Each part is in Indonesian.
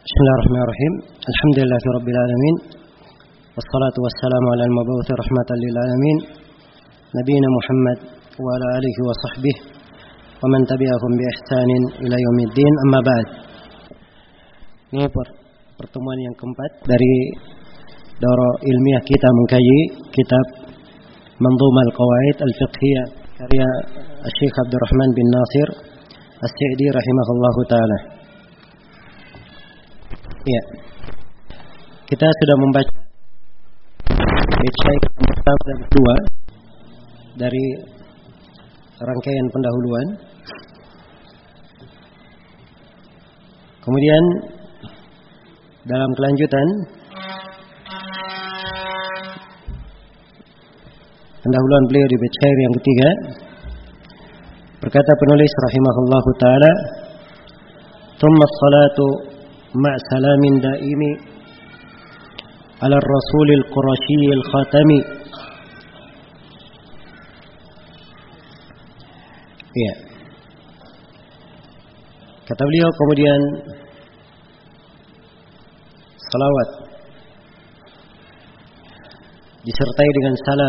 Bismillahirrahmanirrahim. Alhamdulillahirabbil alamin. Wassalatu wassalamu ala al-mab'uts rahmatan lil alamin. Nabiyina Muhammad wa ala alihi wa sahbihi wa man tabi'ahum bi ihsanin ila yaumiddin. Amma ba'd. Ini pertemuan yang keempat dari daurah ilmiah kita mengkaji kitab Manzumatul Qawaid Al-Fiqhiyah karya Syekh Abdurrahman bin Nasir As-Sa'di rahimahullahu taala. Ya. Kita sudah membaca bait pertama dan kedua dari rangkaian pendahuluan. Kemudian dalam kelanjutan pendahuluan beliau di bait syair yang ketiga, berkata penulis rahimahullahu taala, "Tsumma as-salatu مع سلام دائم على الرسول القرشي الخاتم." Ya. Kata beliau kemudian salawat disertai dengan salam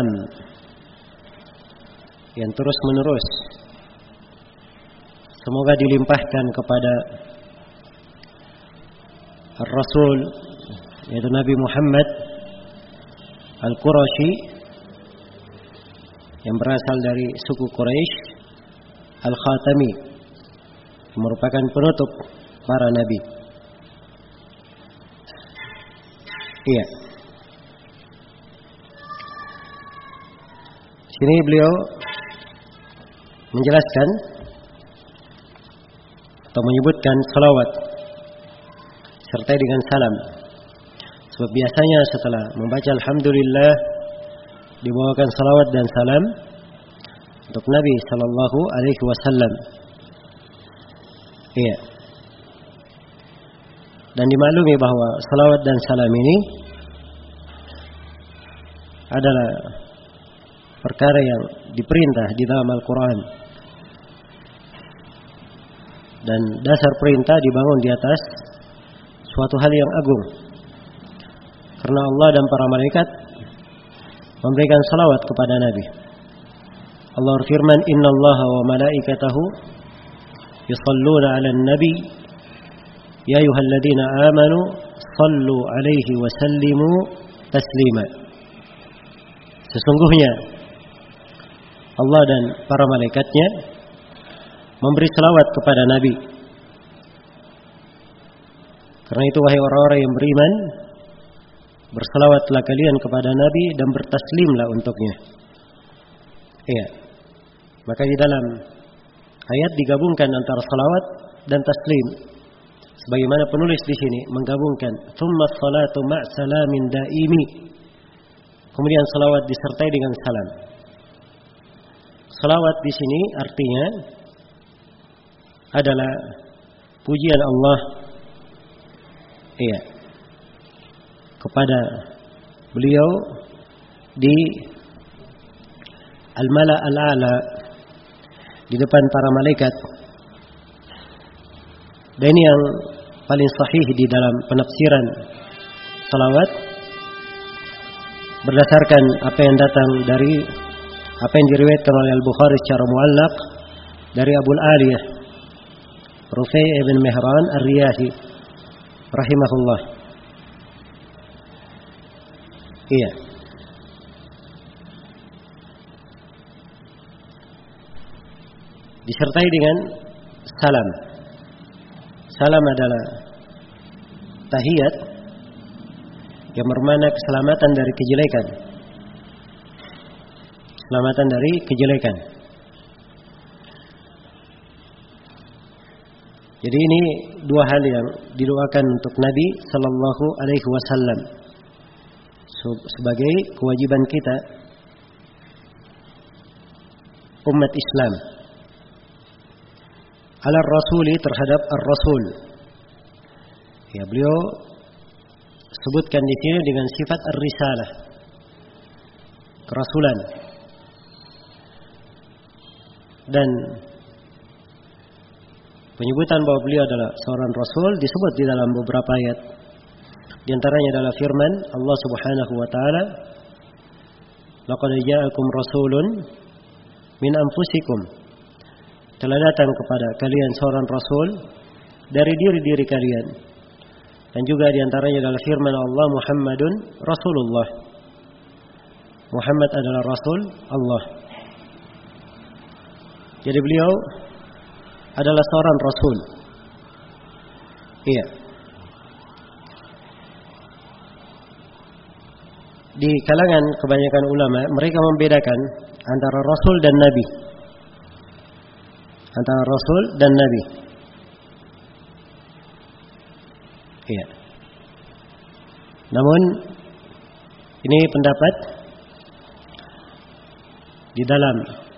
yang terus menerus semoga dilimpahkan kepada Rasul, yaitu Nabi Muhammad Al-Qurashi yang berasal dari suku Quraisy, Al-Khatami, yang merupakan penutup para nabi. Iya. Sini beliau menjelaskan atau menyebutkan salawat sertai dengan salam. Sebab biasanya setelah membaca alhamdulillah dibawakan salawat dan salam untuk Nabi sallallahu alaihi wasallam. Iya. Dan dimaklumi bahwa salawat dan salam ini adalah perkara yang diperintah di dalam Al-Qur'an. Dan dasar perintah dibangun di atas suatu hal yang agung, karena Allah dan para malaikat memberikan salawat kepada Nabi. Allah berfirman, "Innallaha wa malaikatahu yusalluna 'alan nabi ya ayyuhalladzina amanu shallu 'alaihi wa sallimu taslima." Sesungguhnya Allah dan para malaikatnya memberi salawat kepada Nabi. Karena itu wahai orang-orang yang beriman, bersalawatlah kalian kepada Nabi dan bertaslimlah untuknya. Iya. Maka di dalam ayat digabungkan antara salawat dan taslim. Sebagaimana penulis di sini menggabungkan tsumma as-salatu ma' salamin daimi. Kemudian salawat disertai dengan salam. Salawat di sini artinya adalah pujian Allah, iya, kepada beliau di al-mala' al-a'la, di depan para malaikat. Dan ini yang paling sahih di dalam penafsiran salawat berdasarkan apa yang datang dari apa yang diriwayatkan oleh Al-Bukhari secara muallaq dari Abul Aliyah Rufai' ibn Mihran Ar-Riyahi rahimahullah. Iya. Disertai dengan salam. Salam adalah tahiyat yang bermakna keselamatan dari kejelekan. Keselamatan dari kejelekan. Jadi ini dua hal yang didoakan untuk Nabi sallallahu alaihi wasallam sebagai kewajiban kita umat Islam. Ala rasuli, terhadap ar-rasul. Ya, beliau sebutkan di sini dengan sifat ar-risalah, kerasulan. Dan Penyebutan bahwa beliau adalah seorang rasul disebut di dalam beberapa ayat. Di antaranya adalah firman Allah Subhanahu wa taala, "Laqad ja'akum rasulun min anfusikum." Telah datang kepada kalian seorang rasul dari diri-diri kalian. Dan juga di antaranya adalah firman Allah, "Muhammadun Rasulullah." Muhammad adalah rasul Allah. Jadi beliau adalah seorang rasul. Iya. Di kalangan kebanyakan ulama, mereka membedakan antara rasul dan nabi. Antara rasul dan nabi. Iya. Namun ini pendapat di dalam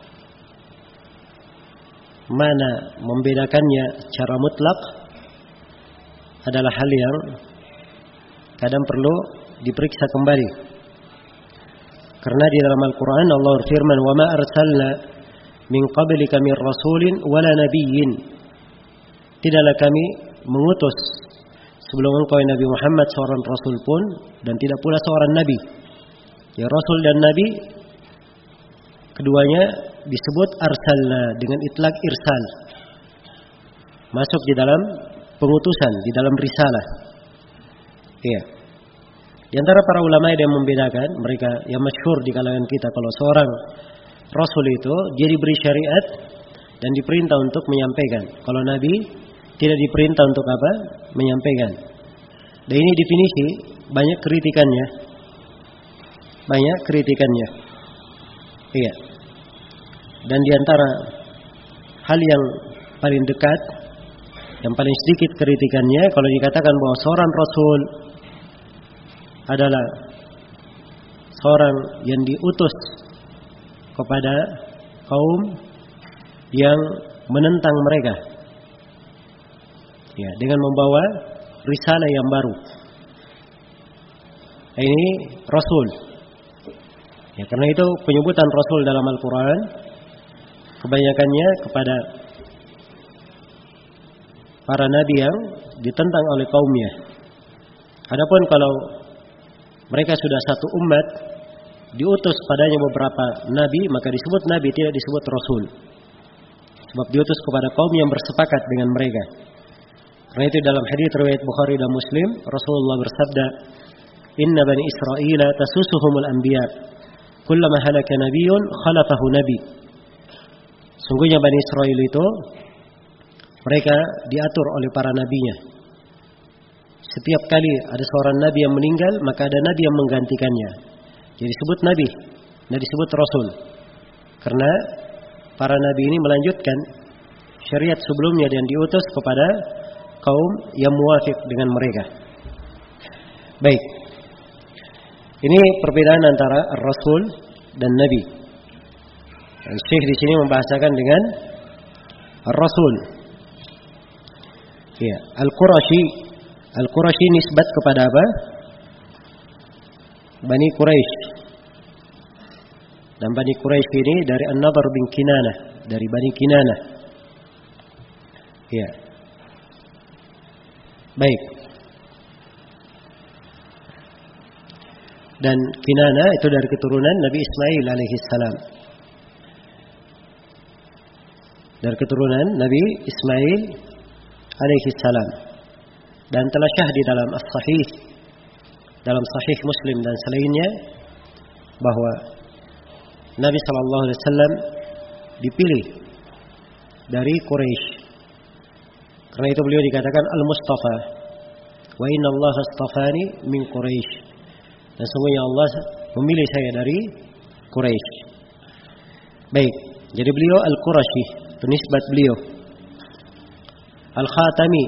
mana membedakannya secara mutlak adalah hal yang kadang perlu diperiksa kembali. Karena di dalam Al-Quran Allah berfirman, "Wa ma arsalna min qablika min rasulin wala nabiyyin." Tidaklah kami mengutus sebelum engkau Nabi Muhammad seorang rasul pun dan tidak pula seorang nabi. Ya, rasul dan nabi keduanya disebut arsalna dengan itlaq irsal. Masuk di dalam pengutusan, di dalam risalah. Iya. Di antara para ulama yang membedakan, mereka yang masyhur di kalangan kita, kalau seorang rasul itu dia diberi syariat dan diperintah untuk menyampaikan. Kalau nabi tidak diperintah untuk apa? Menyampaikan. Dan ini definisi banyak kritikannya. Banyak kritikannya. Iya. Dan di antara hal yang paling dekat, yang paling sedikit kritikannya, kalau dikatakan bahwa seorang rasul adalah seorang yang diutus kepada kaum yang menentang mereka, ya, dengan membawa risalah yang baru. Ini rasul. Ya, karena itu penyebutan rasul dalam Al-Quran kebanyakannya kepada para nabi yang ditentang oleh kaumnya. Adapun kalau mereka sudah satu umat, diutus padanya beberapa nabi, maka disebut nabi, tidak disebut rasul. Sebab diutus kepada kaum yang bersepakat dengan mereka. Karena itu dalam hadits riwayat Bukhari dan Muslim, Rasulullah bersabda, "Inna bani Israila tasusuhumul anbiya, kullama halaka nabiyyun khalafahu nabi." Sungguhnya Bani Israel itu mereka diatur oleh para nabinya. Setiap kali ada seorang nabi yang meninggal, maka ada nabi yang menggantikannya. Jadi disebut nabi, dan disebut rasul. Karena para nabi ini melanjutkan syariat sebelumnya dan diutus kepada kaum yang muwafiq dengan mereka. Baik. Ini perbedaan antara rasul dan nabi. Dan Syekh di sini membahasakan dengan Ar-Rasul. Ya, Al-Qurashi. Al-Qurashi nisbat kepada apa? Bani Quraisy. Dan Bani Quraisy ini dari An-Nadhr bin Kinanah, dari Bani Kinanah. Ya. Baik. Dan Kinanah itu dari keturunan Nabi Ismail alaihi salam. Dari keturunan Nabi Ismail alaihi salam. Dan telah syah di dalam As-Sahih, dalam Sahih Muslim dan selainnya, bahwa Nabi sallallahu alaihi wasallam dipilih dari Quraisy. Karena itu beliau dikatakan Al-Mustafa. Wa inna Allah astafani min Quraisy. Dan sungguhnya Allah memilih saya dari Quraisy. Baik, jadi beliau Al-Qurashi, penisbat beliau. Al-Khatami.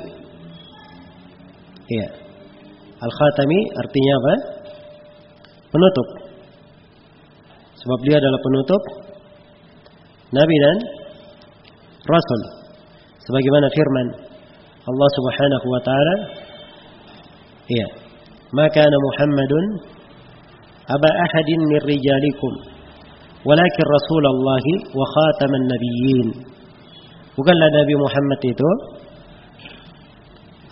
Iya. Al-Khatami artinya apa? Penutup. Sebab beliau adalah penutup Nabi dan Rasul. Sebagaimana firman Allah Subhanahu wa taala, iya, "Ma kana Muhammadun aba ahadin min rijalikum, walakin Rasulullah wa khataman nabiyyin." Bukanlah Nabi Muhammad itu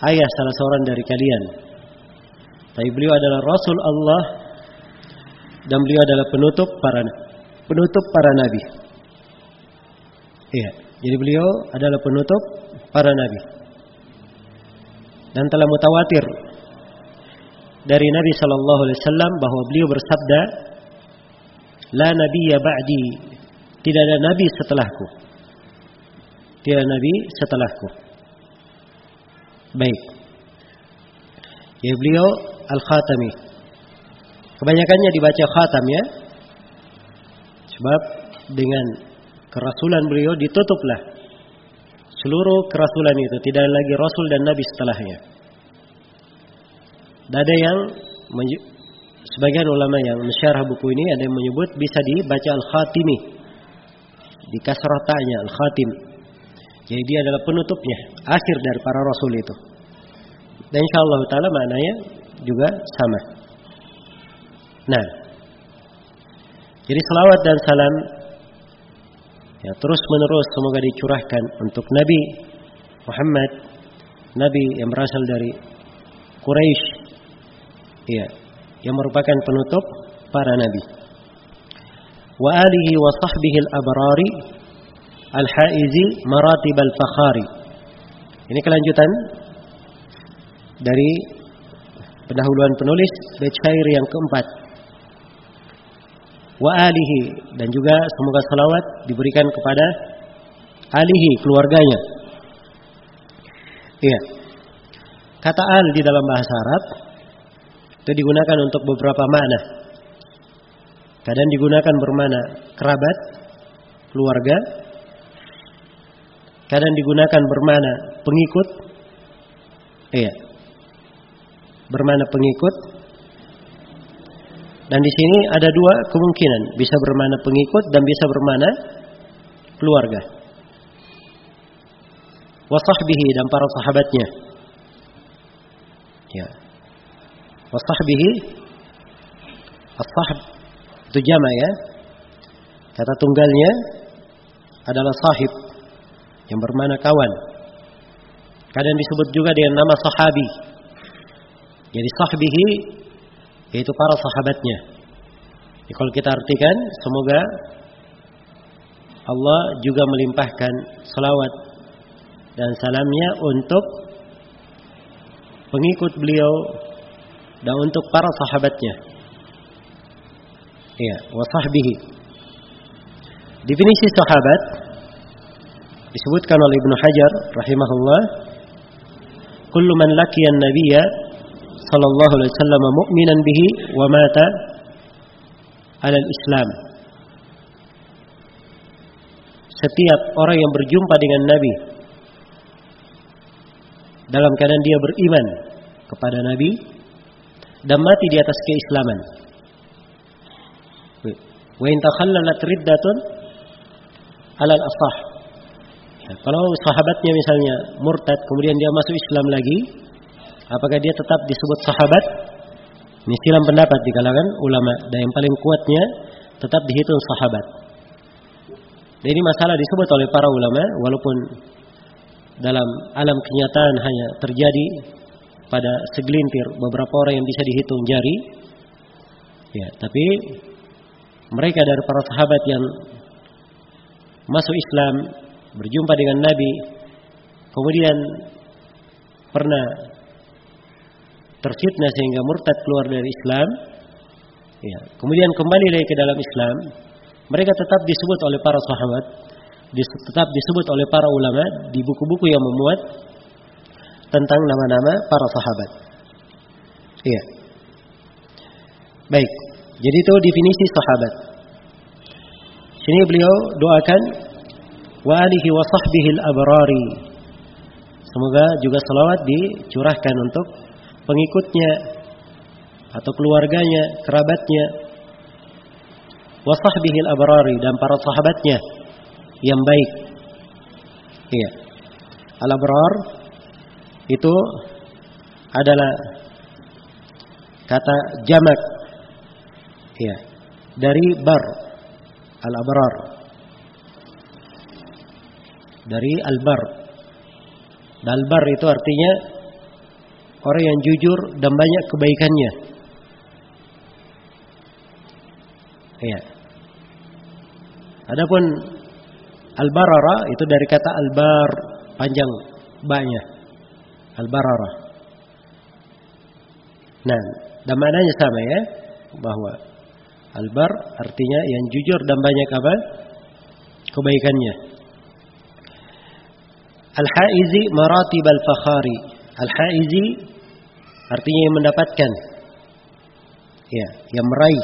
ayah salah seorang dari kalian. Tapi beliau adalah Rasul Allah dan beliau adalah penutup para nabi. Iya, jadi beliau adalah penutup para nabi. Dan telah mutawatir dari Nabi sallallahu alaihi wasallam bahwa beliau bersabda, "La nabiyya ba'di." Tidak ada nabi setelahku. Tidak ada nabi setelahku. Baik. Ya, beliau Al-Khatami. Kebanyakannya dibaca khatam ya. Sebab dengan kerasulan beliau ditutuplah seluruh kerasulan itu, tidak ada lagi rasul dan nabi setelahnya. Dan ada yang sebagian ulama yang mensyarah buku ini ada yang menyebut bisa dibaca Al-Khatimi, di kasrah ta'nya Al-Khatim. Jadi dia adalah penutupnya, akhir dari para rasul itu. Dan insyaallah taala maknanya juga sama. Nah, jadi selawat dan salam ya terus menerus semoga dicurahkan untuk Nabi Muhammad, Nabi yang berasal dari Quraisy, ya, yang merupakan penutup para nabi. Wa alihi wa sahbihi al-abrari al-haizi maratib al-fakhari. Ini kelanjutan dari pendahuluan penulis bait syair yang keempat. Wa alihi, dan juga semoga salawat diberikan kepada alihi, keluarganya. Iya. Kata al di dalam bahasa Arab itu digunakan untuk beberapa makna. Kadang digunakan bermakna kerabat, keluarga. Kadang digunakan bermakna pengikut. Iya. Bermakna pengikut. Dan di sini ada dua kemungkinan, bisa bermakna pengikut dan bisa bermakna keluarga. Wa sahbihi, dan para sahabatnya. Ya. Wa sahbihi, as-sahb itu jama' ya. Kata tunggalnya adalah sahib, yang bermakna kawan. Kadang disebut juga dengan nama sahabi. Jadi sahbihi yaitu para sahabatnya. Jadi kalau kita artikan, semoga Allah juga melimpahkan salawat dan salamnya untuk pengikut beliau dan untuk para sahabatnya. Iya, wa sahbihi. Definisi sahabat disebutkan oleh Ibnu Hajar rahimahullah, kullu man laqiya an-nabiyya sallallahu alaihi wasallam mu'minan bihi wa mata 'ala al-islam. Setiap orang yang berjumpa dengan Nabi dalam keadaan dia beriman kepada Nabi dan mati di atas keislaman. Wa in takhallalat riddatun 'ala al-ashah. Kalau sahabatnya misalnya murtad kemudian dia masuk Islam lagi, apakah dia tetap disebut sahabat? Ini silang pendapat di kalangan ulama, dan yang paling kuatnya tetap dihitung sahabat. Dan ini masalah disebut oleh para ulama, walaupun dalam alam kenyataan hanya terjadi pada segelintir beberapa orang yang bisa dihitung jari. Ya, tapi mereka dari para sahabat yang masuk Islam, berjumpa dengan Nabi, kemudian pernah terfitnah sehingga murtad keluar dari Islam, ya, kemudian kembali lagi ke dalam Islam, mereka tetap disebut oleh para sahabat, tetap disebut oleh para ulama di buku-buku yang memuat tentang nama-nama para sahabat. Iya. Baik, jadi itu definisi sahabat. Sini beliau doakan wa alihi wa sahbihi al-abrari. Semoga juga salawat dicurahkan untuk pengikutnya atau keluarganya, kerabatnya. Wa sahbihi al-abrari, dan para sahabatnya yang baik. Iya. Al-abrar itu adalah kata jamak. Iya. Dari bar. Al-abrar. Dari al-bar. Dan al-bar itu artinya orang yang jujur dan banyak kebaikannya. Iya. Adapun al-barara itu dari kata al-bar, panjang ba-nya. Al-barara. Nah, dan maknanya sama ya, bahwa al-bar artinya yang jujur dan banyak apa? Kebaikannya. Al-haizi maratib al-fakhari. Al-haizi artinya yang mendapatkan. Ya, yang meraih.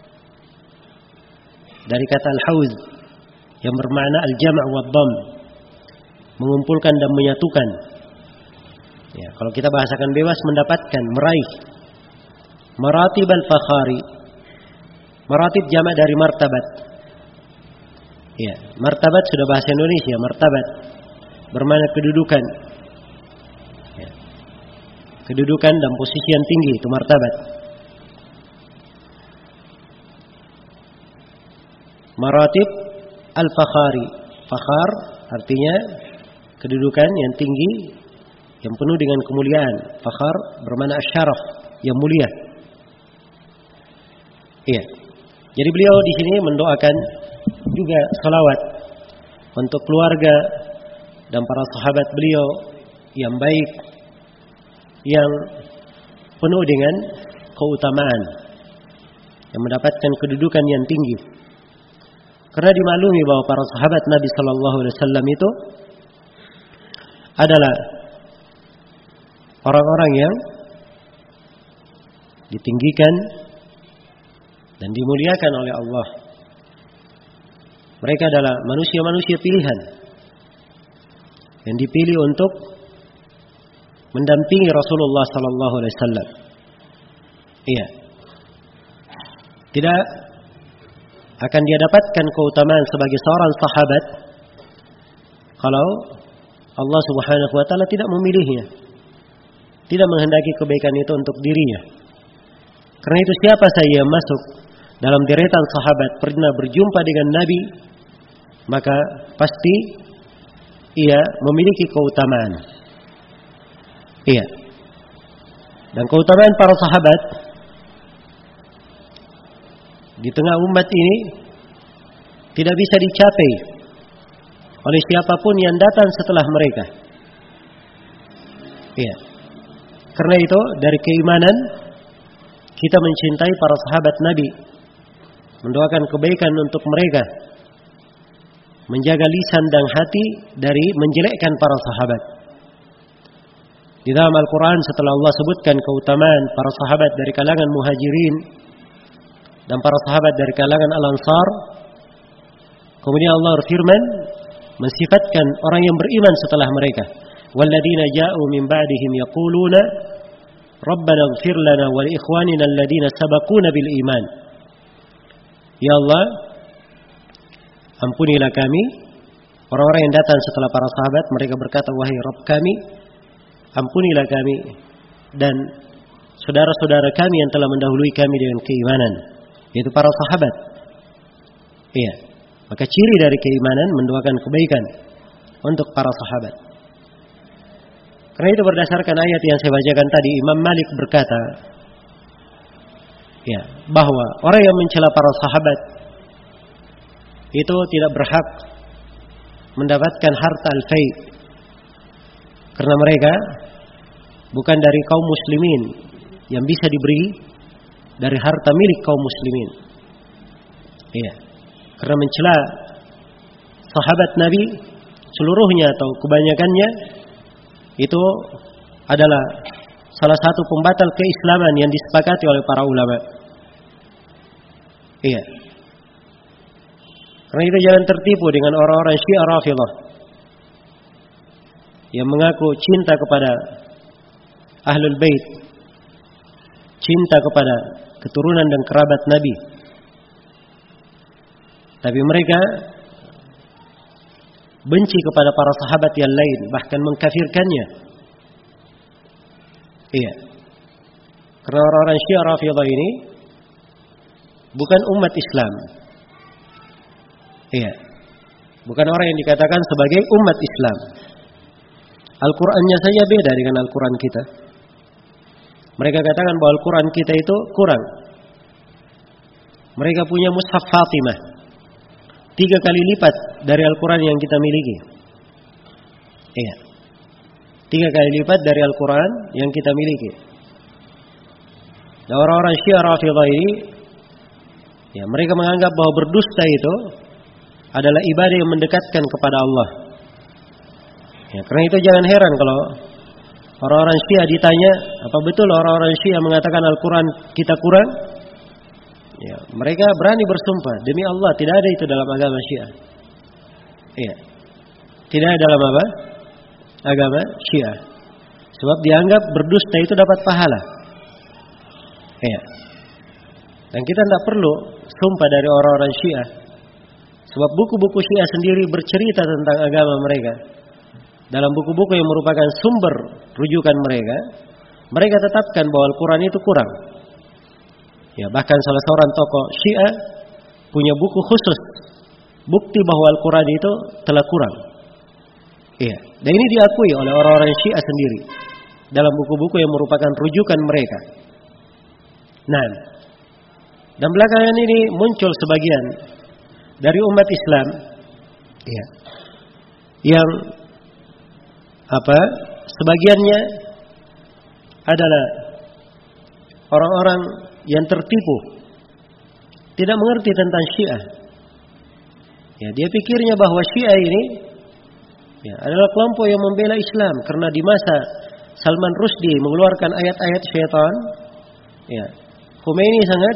Dari kata al-hauz yang bermakna al-jam' wa dhamm, mengumpulkan dan menyatukan. Ya, kalau kita bahasakan bebas, mendapatkan, meraih. Maratib al-fakhari. Maratib jamak dari martabat. Ya, martabat sudah bahasa Indonesia, martabat bermakna kedudukan. Ya. Kedudukan dan posisi yang tinggi itu martabat. Maratib al-fakhari. Fakhar artinya kedudukan yang tinggi, yang penuh dengan kemuliaan. Fakhar bermakna asyaraf, yang mulia. Iya. Jadi beliau di sini mendoakan juga salawat untuk keluarga dan para sahabat beliau yang baik, yang penuh dengan keutamaan, yang mendapatkan kedudukan yang tinggi. Karena dimaklumi bahwa para sahabat Nabi Sallallahu Alaihi Wasallam itu adalah orang-orang yang ditinggikan dan dimuliakan oleh Allah. Mereka adalah manusia-manusia pilihan yang dipilih untuk mendampingi Rasulullah Sallallahu Alaihi Wasallam. Iya, tidak akan dia dapatkan keutamaan sebagai seorang sahabat kalau Allah Subhanahu wa taala tidak memilihnya, tidak menghendaki kebaikan itu untuk dirinya. Karena itu siapa saja yang masuk dalam deretan sahabat pernah berjumpa dengan Nabi, maka pasti ia memiliki keutamaan. Iya. Dan keutamaan para sahabat di tengah umat ini tidak bisa dicapai oleh siapapun yang datang setelah mereka. Iya. Karena itu dari keimanan kita mencintai para sahabat Nabi, mendoakan kebaikan untuk mereka, menjaga lisan dan hati dari menjelekkan para sahabat. Di dalam Al-Quran setelah Allah sebutkan keutamaan para sahabat dari kalangan muhajirin dan para sahabat dari kalangan al-ansar, kemudian Allah berfirman mensifatkan orang yang beriman setelah mereka. Walladzina ja'u min ba'dihim yaquluna Rabbana ighfir lana wa li ikhwanina alladhina sabaquna bil iman. Ya Allah, ampunilah kami. Orang-orang yang datang setelah para sahabat, mereka berkata, wahai Rabb kami, ampunilah kami dan saudara-saudara kami yang telah mendahului kami dengan keimanan, yaitu para sahabat. Iya. Maka ciri dari keimanan mendoakan kebaikan untuk para sahabat. Karena itu berdasarkan ayat yang saya bacakan tadi, Imam Malik berkata, ya, bahwa orang yang mencela para sahabat itu tidak berhak mendapatkan harta al-fai, karena mereka bukan dari kaum muslimin yang bisa diberi dari harta milik kaum muslimin. Iya. Karena mencela sahabat Nabi seluruhnya atau kebanyakannya itu adalah salah satu pembatal keislaman yang disepakati oleh para ulama. Iya. Karena itu jangan tertipu dengan orang-orang Syiah Rafidhah yang mengaku cinta kepada Ahlul Bait, cinta kepada keturunan dan kerabat Nabi, tapi mereka benci kepada para sahabat yang lain, bahkan mengkafirkannya. Iya. Karena orang-orang Syiah Rafidhah ini bukan umat Islam. Iya. Bukan orang yang dikatakan sebagai umat Islam. Al-Qur'annya saja beda dengan Al-Quran kita. Mereka katakan bahwa Al-Quran kita itu kurang. Mereka punya mushaf Fatimah 3 kali lipat dari Al-Quran yang kita miliki. Iya, 3 kali lipat dari Al-Quran yang kita miliki. Nah, orang-orang Syiah Rafidhah ini, ya, mereka menganggap bahwa berdusta itu adalah ibadah yang mendekatkan kepada Allah. Ya, karena itu jangan heran kalau orang-orang Syiah ditanya, apa betul orang-orang Syiah mengatakan Al-Quran kita kurang? Ya, mereka berani bersumpah, demi Allah tidak ada itu dalam agama Syiah. Iya, tidak ada dalam apa? Agama Syiah. Sebab dianggap berdusta itu dapat pahala. Iya. Dan kita tidak perlu sumpah dari orang-orang Syiah. Sebab buku-buku Syiah sendiri bercerita tentang agama mereka. Dalam buku-buku yang merupakan sumber rujukan mereka, mereka tetapkan bahwa Al-Quran itu kurang. Ya, bahkan salah seorang tokoh Syiah punya buku khusus bukti bahwa Al-Quran itu telah kurang. Iya. Dan ini diakui oleh orang-orang Syiah sendiri dalam buku-buku yang merupakan rujukan mereka. Nah, dan belakangan ini muncul sebagian dari umat Islam, ya, yang sebagiannya adalah orang-orang yang tertipu, tidak mengerti tentang Syiah. Ya, dia pikirnya bahwa Syiah ini, ya, adalah kelompok yang membela Islam karena di masa Salman Rushdie mengeluarkan ayat-ayat syaitan, ya, Khomeini sangat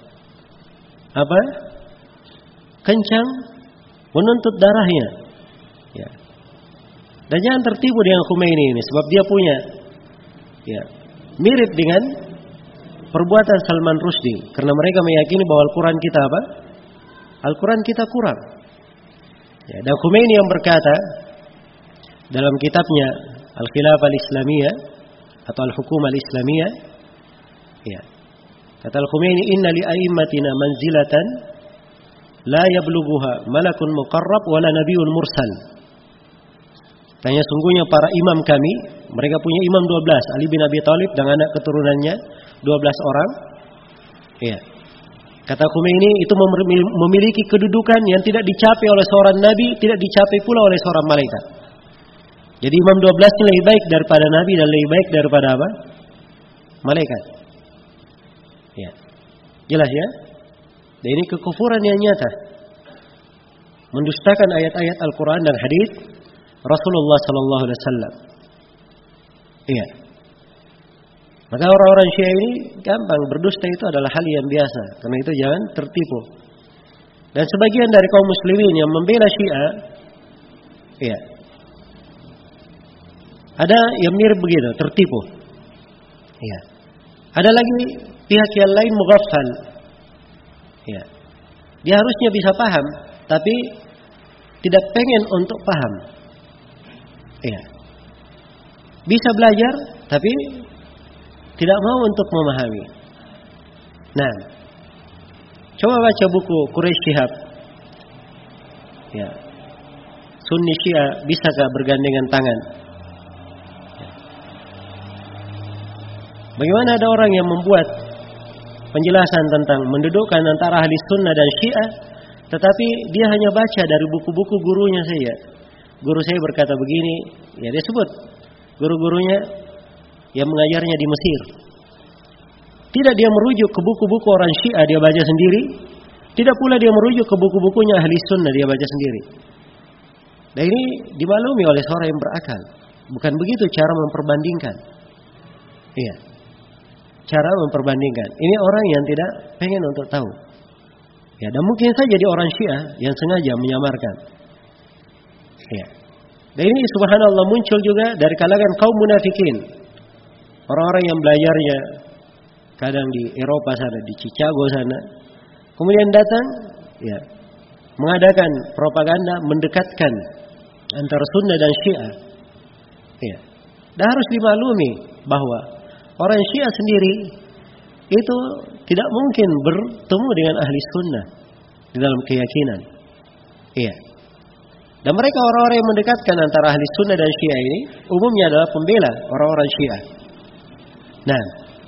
kencang menuntut darahnya. Ya. Dan jangan tertipu dengan Khomeini ini, sebab dia punya, ya, mirip dengan perbuatan Salman Rushdie, karena mereka meyakini bahwa Al-Quran kita Al-Quran kita kurang. Ya, dan Khomeini yang berkata dalam kitabnya Al-Khilafah Al-Islamiyah atau Al-Hukumah Al-Islamiyah, ya, kata Al-Khomeini, inna li a'immatina manzilatan la yablughuha malakun muqarrab wala nabiyyun mursal. Tanya, sungguhnya para imam kami, mereka punya imam 12, Ali bin Abi Thalib dan anak keturunannya 12 orang. Ya. Kata Khomeini, itu memiliki kedudukan yang tidak dicapai oleh seorang nabi, tidak dicapai pula oleh seorang malaikat. Jadi imam 12 ini lebih baik daripada nabi dan lebih baik daripada apa? Malaikat. Ya. Jelas ya? Dan ini kekufuran yang nyata. Mendustakan ayat-ayat Al-Quran dan hadis Rasulullah sallallahu alaihi wasallam. Iya. Maka orang-orang Syiah ini gampang berdusta, itu adalah hal yang biasa. Karena itu jangan tertipu. Dan sebagian dari kaum muslimin yang membela Syiah, iya, ada yang mirip begitu, tertipu. Iya. Ada lagi pihak yang lain mughaffal. Iya. Dia harusnya bisa paham, tapi tidak pengen untuk paham. Iya. Bisa belajar, tapi tidak mau untuk memahami. Nah, coba baca buku Quraisy Shihab. Ya. Sunni Syiah bisakah bergandengan tangan? Ya. Bagaimana ada orang yang membuat penjelasan tentang mendudukkan antara ahli sunnah dan Syiah, tetapi dia hanya baca dari buku-buku gurunya saja. Guru saya berkata begini, ya dia sebut guru-gurunya yang mengajarnya di Mesir. Tidak dia merujuk ke buku-buku orang Syiah, dia baca sendiri. Tidak pula dia merujuk ke buku-bukunya ahli sunnah, dia baca sendiri. Dan ini dimaklumi oleh seorang yang berakal. Bukan begitu cara memperbandingkan. Iya. Cara memperbandingkan. Ini orang yang tidak pengen untuk tahu. Ya, dan mungkin saja dia orang Syiah yang sengaja menyamarkan. Ya. Dan ini subhanallah muncul juga dari kalangan kaum munafikin. Orang-orang yang belajarnya kadang di Eropa sana, di Chicago sana. Kemudian datang, ya, mengadakan propaganda mendekatkan antara Sunnah dan Syiah. Ya. Dan harus dimaklumi bahwa orang Syiah sendiri itu tidak mungkin bertemu dengan ahli sunnah di dalam keyakinan. Iya. Dan mereka orang-orang yang mendekatkan antara ahli sunnah dan Syiah ini umumnya adalah pembela orang-orang Syiah. Nah,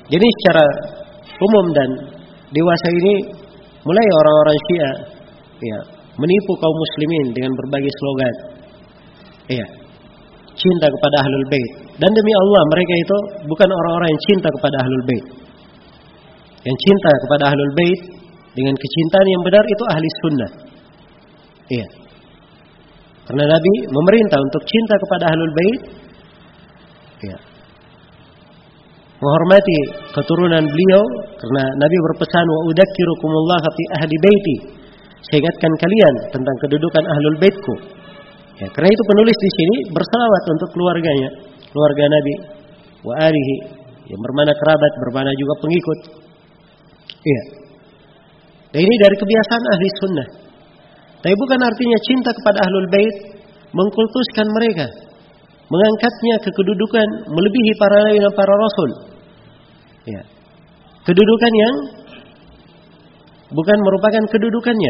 Jadi secara umum dan dewasa ini mulai orang-orang Syiah ya, menipu kaum muslimin dengan berbagai slogan. Iya. Cinta kepada Ahlul Bait. Dan demi Allah mereka itu bukan orang-orang yang cinta kepada Ahlul Bait. Yang cinta kepada Ahlul Bait dengan kecintaan yang benar itu ahli sunnah. Iya. Karena Nabi memerintah untuk cinta kepada Ahlul Bait. Iya. Menghormati keturunan beliau karena Nabi berpesan wa udzakirukumullah fi ahli baiti. Saya ingatkan kalian tentang kedudukan Ahlul Baitku. Ya, karena itu penulis di sini berselawat untuk keluarganya, keluarga Nabi wa alihi, yang bermana kerabat, bermana juga pengikut. Iya. Dan ini dari kebiasaan ahli sunnah. Tapi bukan artinya cinta kepada Ahlul Bait mengkultuskan mereka, mengangkatnya ke kedudukan melebihi para nabi dan para rasul. Ya. Kedudukan yang bukan merupakan kedudukannya.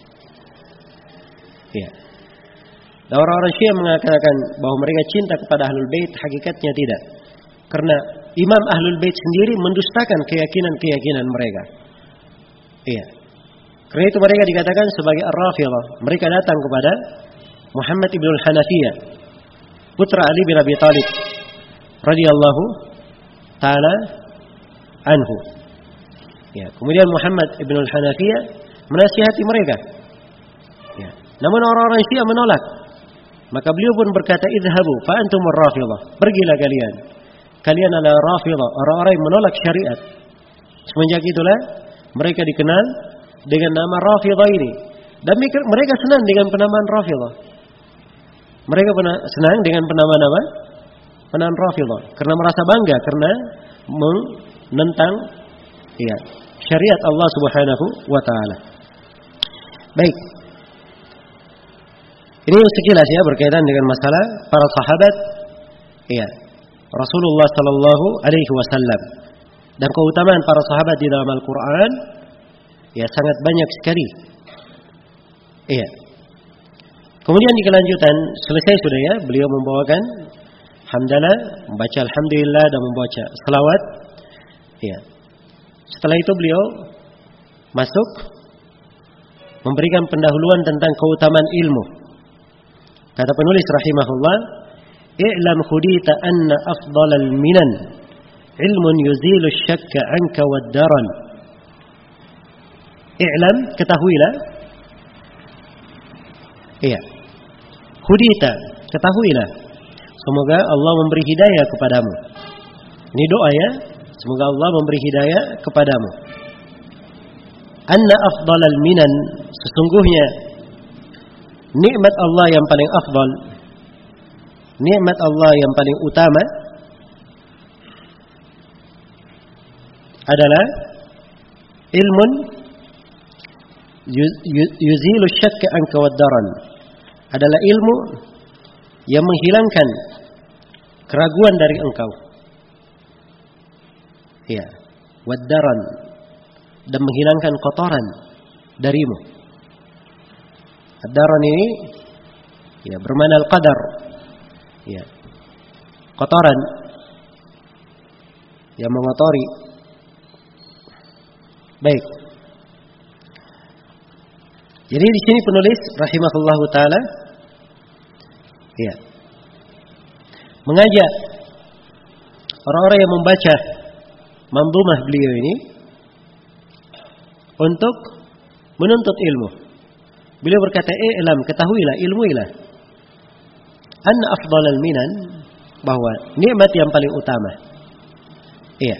Ya. Dan orang-orang Syiah mengatakan bahwa mereka cinta kepada Ahlul Bait, hakikatnya tidak. Karena Imam Ahlul Bait sendiri mendustakan keyakinan-keyakinan mereka. Iya. Karena itu mereka dikatakan sebagai Ar-Rafidhah. Mereka datang kepada Muhammad ibn al-Hanafiyah, putra Ali bin Abi Thalib radhiyallahu taala anhu. Ya, kemudian Muhammad ibn al-Hanafiyah menasihati mereka. Ya. Namun orang-orang Syiah menolak. Maka beliau pun berkata, "Idhabu fa antumur Rafidhah." Pergilah kalian. Kalian adalah Rafidhah, orang-orang yang menolak syariat. Semenjak itulah mereka dikenal dengan nama Rafidhah ini. Dan mereka senang dengan penamaan Rafidhah. Mereka senang dengan penamaan Rafidhah karena merasa bangga karena menentang ya, syariat Allah Subhanahu wa taala. Baik. Ini sekilas ya berkaitan dengan masalah para sahabat ya, Rasulullah sallallahu alaihi wasallam. Dan keutamaan para sahabat di dalam Al-Qur'an ya sangat banyak sekali. Iya. Kemudian di kelanjutan selesai sudah ya, beliau membawakan hamdalah, membaca alhamdulillah dan membaca selawat. Iya. Setelah itu beliau masuk memberikan pendahuluan tentang keutamaan ilmu. Kata penulis rahimahullah, "I'lam khudita anna afdalal minan ilmun yuzilu syakka anka wad-daran." I'lam, ketahuilah. Iya. Khudita, ketahuilah. Semoga Allah memberi hidayah kepadamu. Ini doa ya. Semoga Allah memberi hidayah kepadamu. Anna afdalal minan, sesungguhnya nikmat Allah yang paling afdal, nikmat Allah yang paling utama adalah ilmun yuzilu syakka anka wad-daran, adalah ilmu yang menghilangkan keraguan dari engkau. Ya, wad-daran, dan menghilangkan kotoran darimu. Ad-daran ini ya bermakna al-qadar. Ya. Kotoran yang mengotori. Baik. Jadi di sini penulis rahimahullahu taala ya mengajak orang-orang yang membaca manzumah beliau ini untuk menuntut ilmu. Beliau berkata, "I'lam, ketahuilah, ilmuilah. Anna afdalal minan, bahwa nikmat yang paling utama." Iya.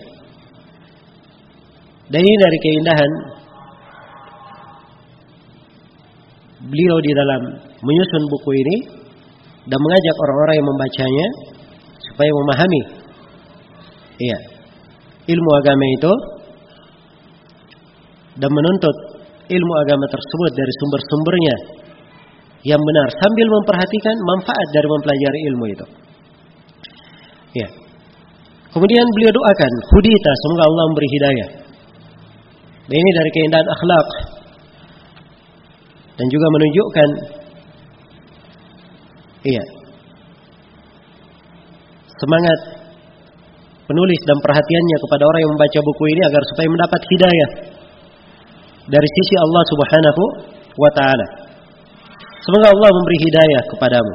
Dan ini dari keindahan beliau di dalam menyusun buku ini dan mengajak orang-orang yang membacanya supaya memahami iya, ilmu agama itu dan menuntut ilmu agama tersebut dari sumber-sumbernya yang benar sambil memperhatikan manfaat dari mempelajari ilmu itu. Ya. Kemudian beliau doakan, "Hudita, semoga Allah memberi hidayah." Dan ini dari keindahan akhlak dan juga menunjukkan iya, semangat penulis dan perhatiannya kepada orang yang membaca buku ini agar supaya mendapat hidayah dari sisi Allah Subhanahu wa taala. Semoga Allah memberi hidayah kepadamu.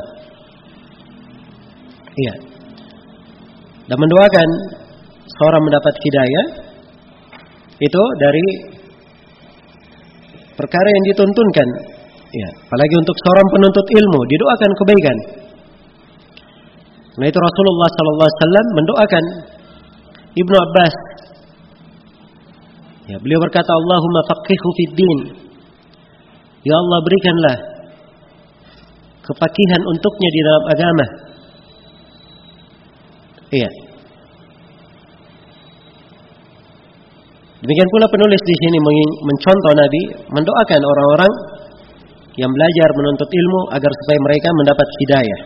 Iya. Dan mendoakan seorang mendapat hidayah itu dari perkara yang dituntunkan. Ya, apalagi untuk seorang penuntut ilmu didoakan kebaikan. Nah, itu Rasulullah sallallahu alaihi wasallam mendoakan Ibnu Abbas. Ya, beliau berkata, Allahumma faqihhu fid din. Ya Allah, berikanlah kefakihan untuknya di dalam agama. Iya. Demikian pula penulis di sini mencontoh Nabi mendoakan orang-orang yang belajar menuntut ilmu agar supaya mereka mendapat hidayah.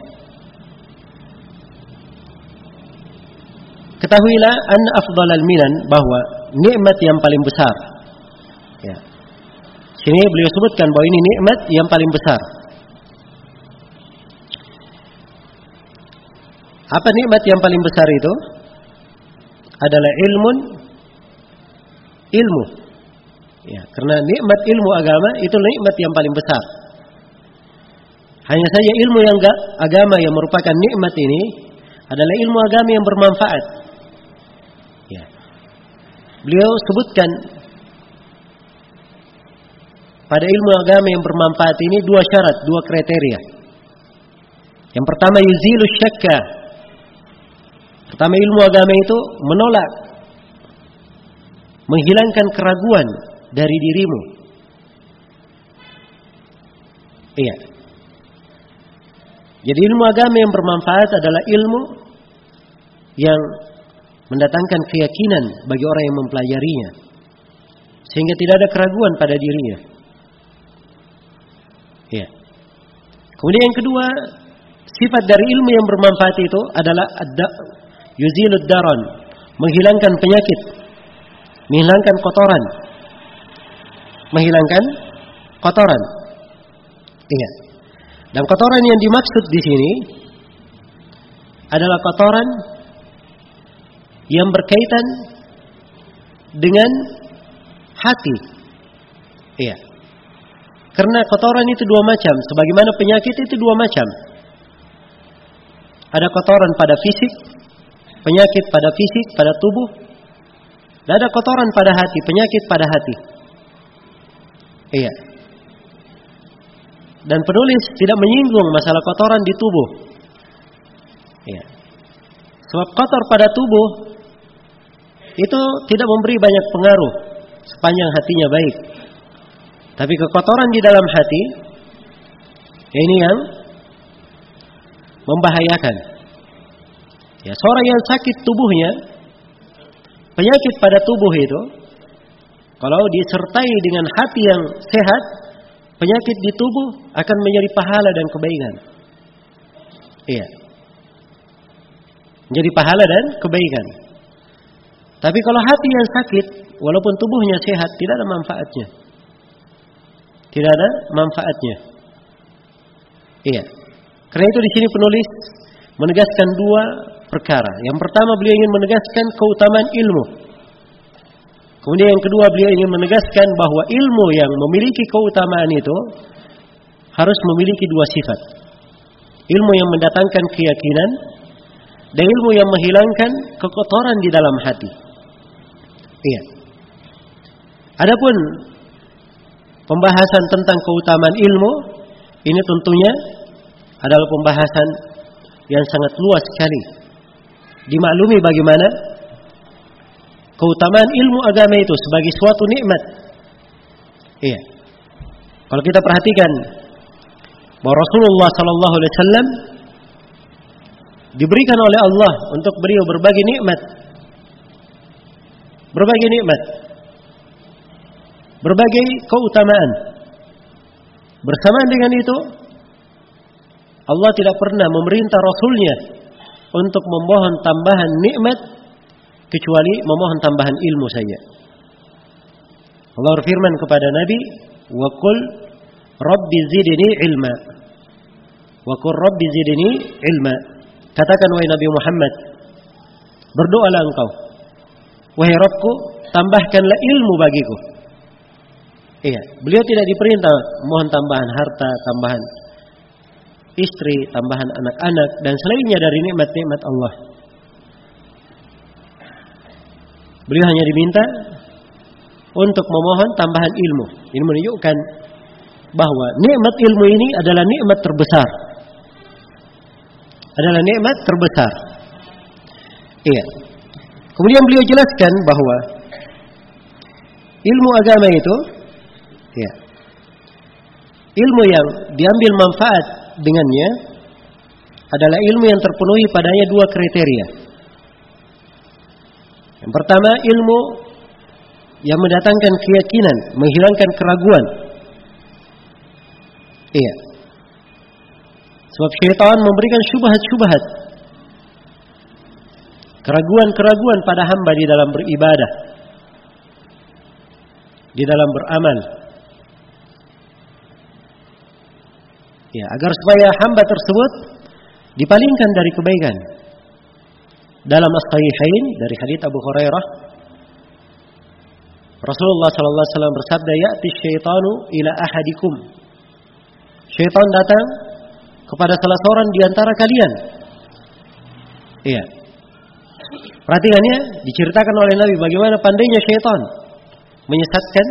Ketahuilah anna afdhalal minan, bahwa nikmat yang paling besar. Ya. Sini beliau sebutkan bahwa ini nikmat yang paling besar. Apa nikmat yang paling besar itu? Adalah ilmu. Ya, karena nikmat ilmu agama itu nikmat yang paling besar. Hanya saja ilmu yang agama yang merupakan nikmat ini adalah ilmu agama yang bermanfaat. Ya. Beliau sebutkan pada ilmu agama yang bermanfaat ini dua syarat, dua kriteria. Yang pertama, yuzilu syakka. Pertama, ilmu agama itu menolak, menghilangkan keraguan dari dirimu. Iya. Jadi ilmu agama yang bermanfaat adalah ilmu yang mendatangkan keyakinan bagi orang yang mempelajarinya, sehingga tidak ada keraguan pada dirinya. Iya. Kemudian yang kedua, sifat dari ilmu yang bermanfaat itu adalah yuzilud daran, menghilangkan penyakit, menghilangkan kotoran. Iya. Dan kotoran yang dimaksud di sini adalah kotoran yang berkaitan dengan hati. Iya. Karena kotoran itu dua macam, sebagaimana penyakit itu dua macam. Ada kotoran pada fisik, penyakit pada fisik, pada tubuh. Dan ada kotoran pada hati, penyakit pada hati. Iya. Dan penulis tidak menyinggung masalah kotoran di tubuh. Iya. Sebab kotor pada tubuh itu tidak memberi banyak pengaruh sepanjang hatinya baik. Tapi kekotoran di dalam hati, ini yang membahayakan. Ya, seorang yang sakit tubuhnya, penyakit pada tubuh itu, kalau disertai dengan hati yang sehat, penyakit di tubuh akan menjadi pahala dan kebaikan. Iya. Menjadi pahala dan kebaikan. Tapi kalau hati yang sakit, walaupun tubuhnya sehat, tidak ada manfaatnya. Tidak ada manfaatnya. Iya. Karena itu di sini penulis menegaskan dua perkara. Yang pertama, beliau ingin menegaskan keutamaan ilmu. Kemudian yang kedua, beliau ingin menegaskan bahwa ilmu yang memiliki keutamaan itu harus memiliki dua sifat. Ilmu yang mendatangkan keyakinan dan ilmu yang menghilangkan kekotoran di dalam hati. Iya. Adapun pembahasan tentang keutamaan ilmu ini tentunya adalah pembahasan yang sangat luas sekali. Dimaklumi bagaimana keutamaan ilmu agama itu sebagai suatu nikmat. Iya. Kalau kita perhatikan bahwa Rasulullah sallallahu alaihi wasallam diberikan oleh Allah untuk beliau berbagai nikmat. Berbagai nikmat. Berbagai keutamaan. Bersamaan dengan itu, Allah tidak pernah memerintah Rasulnya untuk memohon tambahan nikmat kecuali memohon tambahan ilmu saja. Allah berfirman kepada Nabi, "Wa qul Rabbi zidni ilma." Wa qul Rabbi zidni ilma. Katakan wahai Nabi Muhammad, Berdoalah engkau, wahai Rabbku, tambahkanlah ilmu bagiku. Iya, beliau tidak diperintah mohon tambahan harta, tambahan istri, tambahan anak-anak dan selainnya dari nikmat-nikmat Allah. Beliau hanya diminta untuk memohon tambahan ilmu. Ini menunjukkan bahwa nikmat ilmu ini adalah nikmat terbesar. Adalah nikmat terbesar. Iya. Kemudian beliau jelaskan bahwa ilmu agama itu, ya, ilmu yang diambil manfaat dengannya adalah ilmu yang terpenuhi padanya dua kriteria. Yang pertama, ilmu yang mendatangkan keyakinan, menghilangkan keraguan. Iya. Sebab syaitan memberikan syubhat-syubhat, keraguan-keraguan pada hamba di dalam beribadah, di dalam beramal. Ya, agar supaya hamba tersebut dipalingkan dari kebaikan. Dalam as-sahihain dari hadits Abu Hurairah, Rasulullah sallallahu alaihi wasallam bersabda, "Ya'ti syaitanu ila ahadikum." Syaitan datang kepada salah seorang di antara kalian. Iya. Perhatikannya, diceritakan oleh Nabi bagaimana pandainya syaitan menyesatkan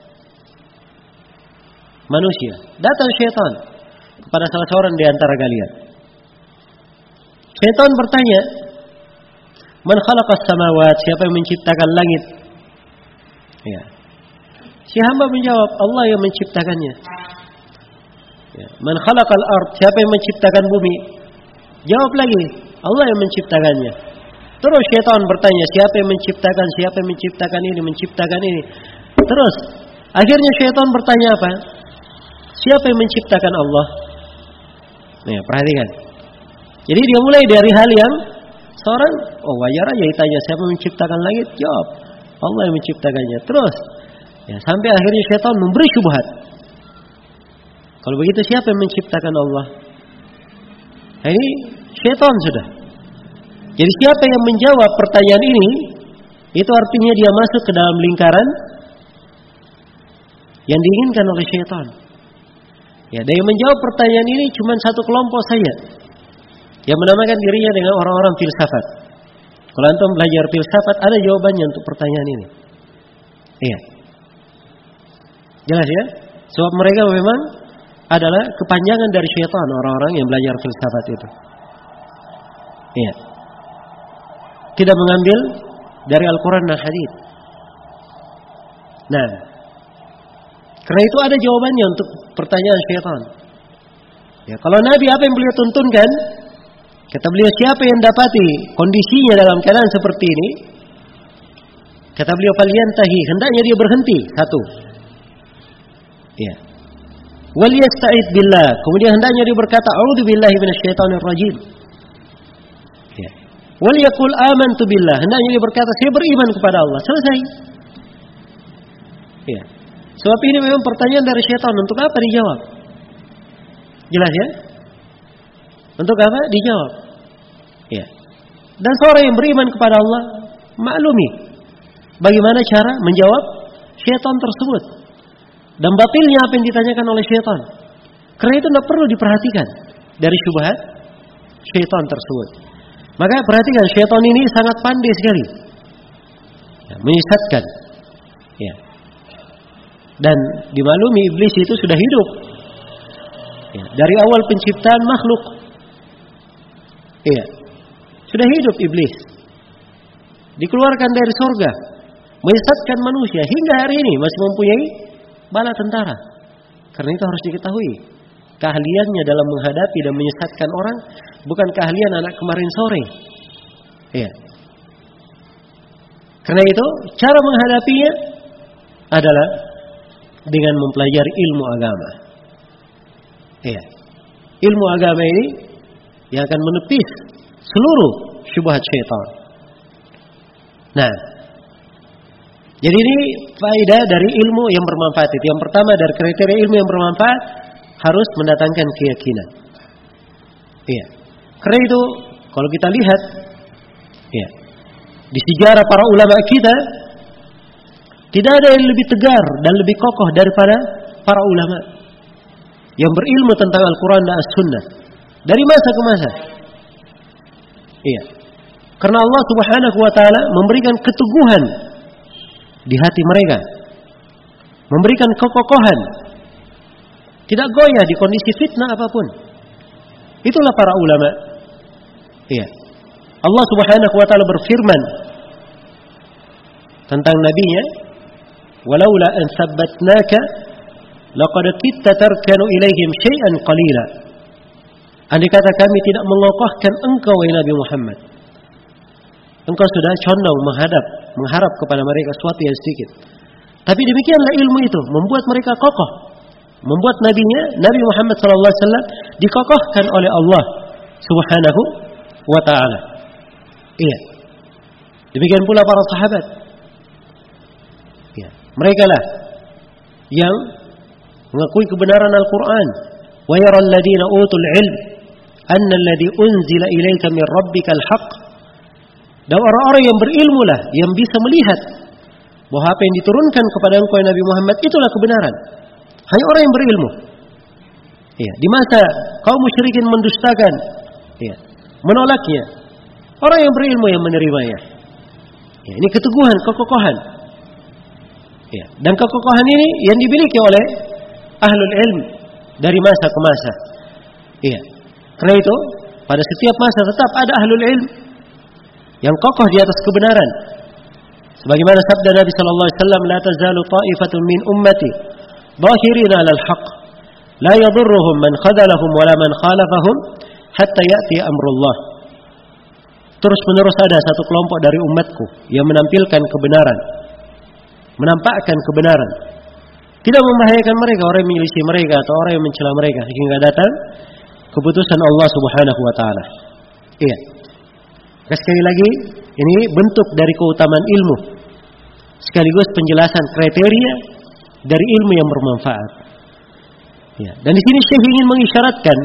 manusia. Datang syaitan kepada salah seorang di antara kalian. Syaitan bertanya, "Man khalaqas samawat?" Siapa yang menciptakan langit? Ya. Si hamba menjawab, Allah yang menciptakannya. Ya. Man khalaqal ard? Siapa yang menciptakan bumi? Jawab lagi, Allah yang menciptakannya. Terus syaitan bertanya, siapa yang menciptakan? Siapa yang menciptakan ini? Menciptakan ini. Terus akhirnya syaitan bertanya apa? Siapa yang menciptakan Allah? Nih, perhatikan. Jadi dia mulai dari hal yang seorang, wajar aja ditanya siapa yang menciptakan langit? Jawab, Allah yang menciptakannya. Terus ya, sampai akhirnya syaitan memberi syubhat. Kalau begitu siapa yang menciptakan Allah? Nah, ini syaitan sudah. Jadi siapa yang menjawab pertanyaan ini, itu artinya dia masuk ke dalam lingkaran yang diinginkan oleh syaitan. Ya, dan yang menjawab pertanyaan ini cuma satu kelompok saja, yang menamakan dirinya dengan orang-orang filsafat. Kalau antum belajar filsafat, ada jawabannya untuk pertanyaan ini. Iya. Jelas ya? Sebab mereka memang adalah kepanjangan dari syaitan, orang-orang yang belajar filsafat itu. Iya. Tidak mengambil dari Al-Quran dan Hadits. Nah, karena itu ada jawabannya untuk pertanyaan syaitan. Ya, kalau Nabi apa yang beliau tuntunkan? Kata beliau, siapa yang dapati kondisinya dalam keadaan seperti ini, kata beliau, falyantahi, hendaknya dia berhenti. Satu. Ya. Wal yasta'id billah, kemudian hendaknya dia berkata, a'udzubillahi minasyaitonir rajim. Ya. Wal yaqul amantu billah, hendaknya dia berkata, saya beriman kepada Allah. Selesai. Ya. Sebab ini memang pertanyaan dari syaitan, untuk apa dijawab? Jelas ya? Untuk apa? Dijawab. Ya. Dan seorang yang beriman kepada Allah maklumi bagaimana cara menjawab syaitan tersebut dan batilnya apa yang ditanyakan oleh syaitan. Karena itu tidak perlu diperhatikan dari syubhat syaitan tersebut. Maka perhatikan, syaitan ini sangat pandai sekali ya, menyesatkan. Ya. Dan dimaklumi iblis itu sudah hidup ya, dari awal penciptaan makhluk. Iya, sudah hidup iblis, dikeluarkan dari surga, menyesatkan manusia hingga hari ini masih mempunyai bala tentara. Karena itu harus diketahui, keahliannya dalam menghadapi dan menyesatkan orang bukan keahlian anak kemarin sore. Iya. Karena itu cara menghadapinya adalah dengan mempelajari ilmu agama. Iya. Ilmu agama ini yang akan menepis seluruh syubhat syaitan. Nah, jadi ini faedah dari ilmu yang bermanfaat itu. Yang pertama dari kriteria ilmu yang bermanfaat harus mendatangkan keyakinan. Iya. Karena itu kalau kita lihat, ya, Di sejarah para ulama kita, tidak ada yang lebih tegar dan lebih kokoh daripada para ulama yang berilmu tentang Al-Quran dan As-Sunnah dari masa ke masa. Iya. Karena Allah Subhanahu wa taala memberikan keteguhan di hati mereka, memberikan kekokohan, tidak goyah di kondisi fitnah apapun. Itulah para ulama. Iya. Allah Subhanahu wa taala berfirman tentang nabinya, "Walaula an tsabbatnaka laqad kitta tarkanu ilaihim syai'an qalila." Andai kata kami tidak mengokohkan engkau wahai Nabi Muhammad, engkau sudah condong mengharap kepada mereka sesuatu yang sedikit. Tapi demikianlah ilmu itu membuat mereka kokoh, membuat nabinya Nabi Muhammad sallallahu alaihi wasallam dikokohkan oleh Allah Subhanahu wa taala. Iya. Demikian pula para sahabat. Iya. Mereka lah yang mengakui kebenaran Al-Quran. Wa yaral ladina utul ilm anna alladhi unzila ilaika min rabbikal haqq. Dan orang-orang yang berilmu lah yang bisa melihat bahwa apa yang diturunkan kepada engkau Nabi Muhammad itulah kebenaran. Hanya orang yang berilmu. Iya, di masa kaum musyrikin mendustakan, iya, menolaknya. Orang yang berilmu yang menerimanya. Ya, ini keteguhan, kekokohan. Ya, dan kekokohan ini yang dimiliki oleh ahlul ilm dari masa ke masa. Iya. Karena itu, pada setiap masa tetap ada ahlul ilm yang kokoh di atas kebenaran. Sebagaimana sabda Nabi sallallahu alaihi wasallam, "La tazalu ta'ifatun min ummati dhahirina 'alal haqq, la yadurruhum man khadalahum wa la man khalafahum hatta ya'ti amrullah." Terus menerus ada satu kelompok dari umatku yang menampilkan kebenaran, menampakkan kebenaran, tidak membahayakan mereka, orang yang menyelisih mereka atau orang yang mencela mereka, hingga datang keputusan Allah Subhanahu wa taala. Iya. Sekali lagi, ini bentuk dari keutamaan ilmu, sekaligus penjelasan kriteria dari ilmu yang bermanfaat. Ya. Dan di sini Syekh ingin mengisyaratkan